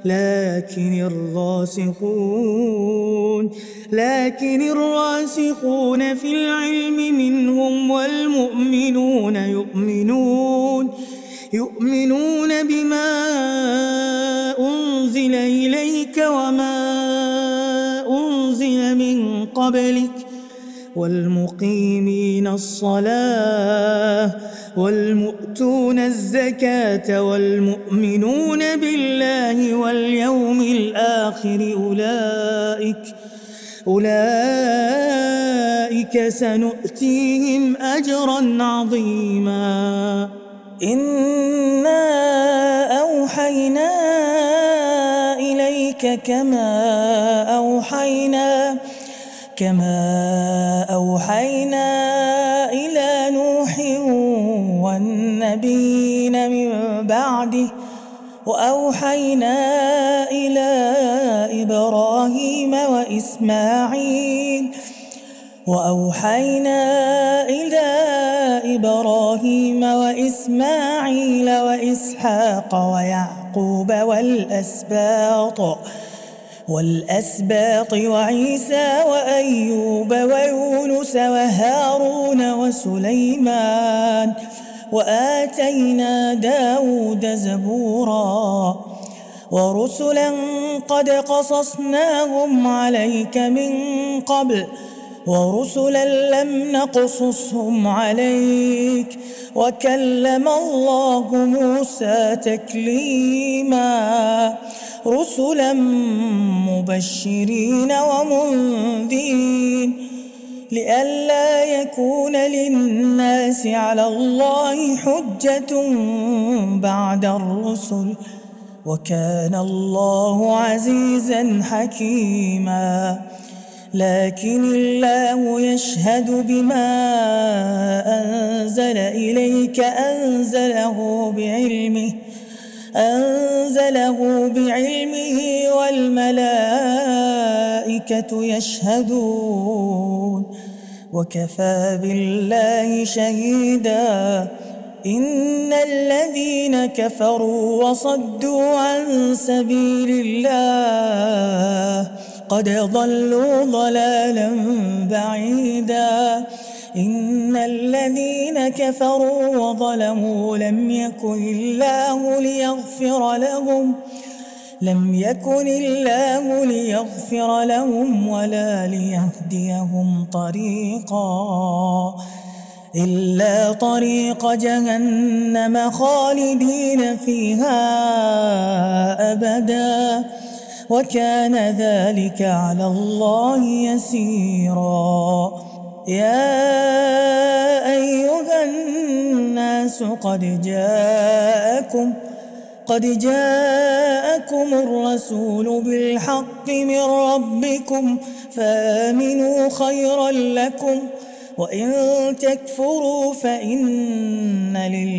S2: لكن الراسخون لكن الراسخون في العلم منهم والمؤمنون يؤمنون يؤمنون بما أنزل إليك وما أنزل من قبلك والمقيمين الصلاة والمؤتون الزكاة والمؤمنون بالله واليوم الآخر أولئك أولئك سنؤتيهم أجرا عظيما. إنا أوحينا إليك كما أوحينا كما أوحينا إلى نوح والنبيين من بعده وأوحينا إلى إبراهيم وإسماعيل وأوحينا إلى إبراهيم وإسماعيل وإسحاق ويعقوب والأسباط والأسباط وعيسى وأيوب ويونس وهارون وسليمان وآتينا داود زبورا ورسلا قد قصصناهم عليك من قبل ورسلا لم نقصصهم عليك وكلم الله موسى تكليما رسلا مبشرين ومنذرين لئلا يكون للناس على الله حجة بعد الرسل وكان الله عزيزا حكيما. لكن الله يشهد بما أنزل إليك أنزله بعلمه أنزله بعلمه والملائكة يشهدون وكفى بالله شهيدا. إن الذين كفروا وصدوا عن سبيل الله قد ضلوا ضلالا بعيدا. إن الذين كفروا وظلموا لم يكن الله ليغفر لهم لم يكن الله ليغفر لهم ولا ليهديهم طريقا إلا طريق جهنم خالدين فيها أبدا وكان ذلك على الله يسيرا. يا أيها الناس قد جاءكم قد جاءكم الرسول بالحق من ربكم فآمنوا خيرا لكم وإن تكفروا فإن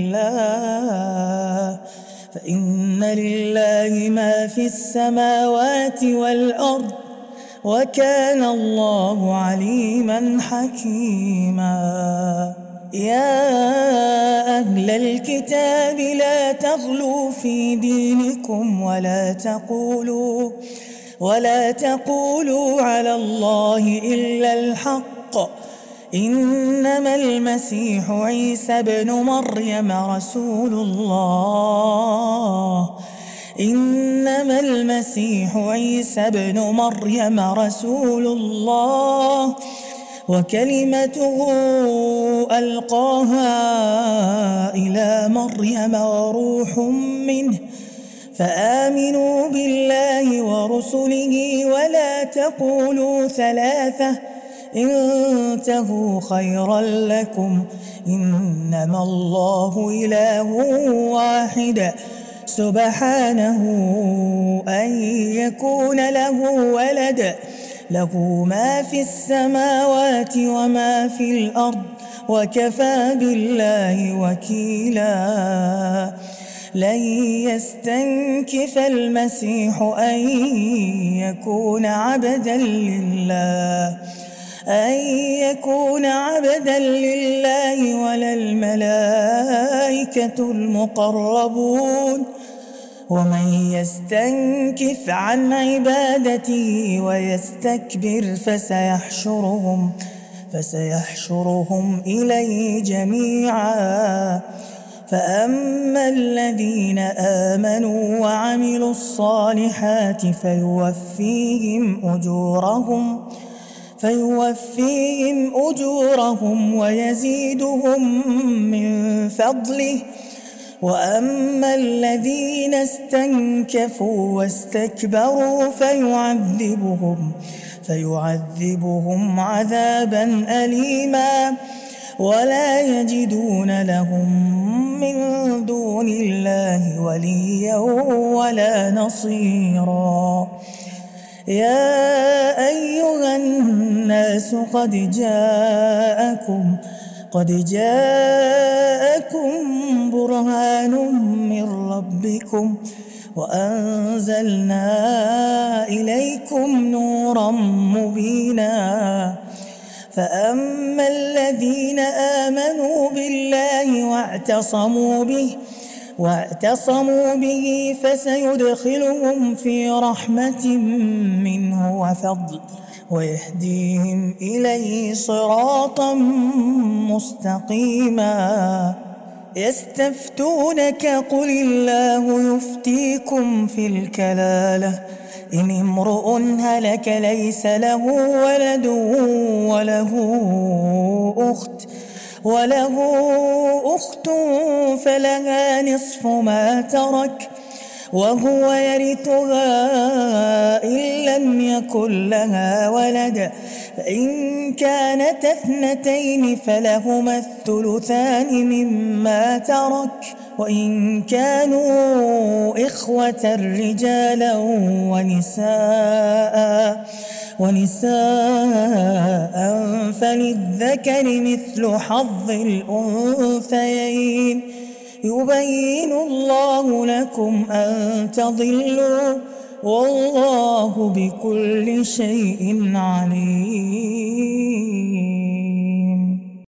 S2: لله فإن لله ما في السماوات والأرض وكان الله عليما حكيما. يا أهل الكتاب لا تغلوا في دينكم ولا تقولوا ولا تقولوا على الله إلا الحق إنما المسيح عيسى بن مريم رسول الله إنما المسيح عيسى بن مريم رسول الله وكلمته ألقاها إلى مريم وروح منه فآمنوا بالله ورسله ولا تقولوا ثلاثة انتهوا خيرا لكم إنما الله إله واحد سبحانه أن يكون له ولد له ما في السماوات وما في الأرض وكفى بالله وكيلا. لن يستنكف المسيح أن يكون عبدا لله أن يكون عبدا لله ولا الملائكة المقربون ومن يستنكف عن عبادته ويستكبر فسيحشرهم فسيحشرهم إليه جميعا. فأما الذين آمنوا وعملوا الصالحات فيوفيهم أجورهم فيوفيهم أجورهم ويزيدهم من فضله. وأما الذين استنكفوا واستكبروا فيعذبهم فيعذبهم عذابا أليما ولا يجدون لهم من دون الله وليا ولا نصيرا. يا أيها الناس قد جاءكم قد جاءكم برهان من ربكم وأنزلنا إليكم نورا مبينا. فأما الذين آمنوا بالله واعتصموا به واعتصموا به فسيدخلهم في رحمة منه وفضل ويهديهم إليه صراطا مستقيما. يستفتونك قل الله يفتيكم في الكلالة إن امرؤ هلك ليس له ولد وله أخت وله أخت فلها نصف ما ترك وهو يرثها إن لم يكن لها ولد. فإن كانت اثنتين فلهما الثلثان مما ترك وإن كانوا إخوة رجالا ونساء ونساء فللذكر مثل حظ الأنثيين يبين الله لكم أن تضلوا والله بكل شيء عليم.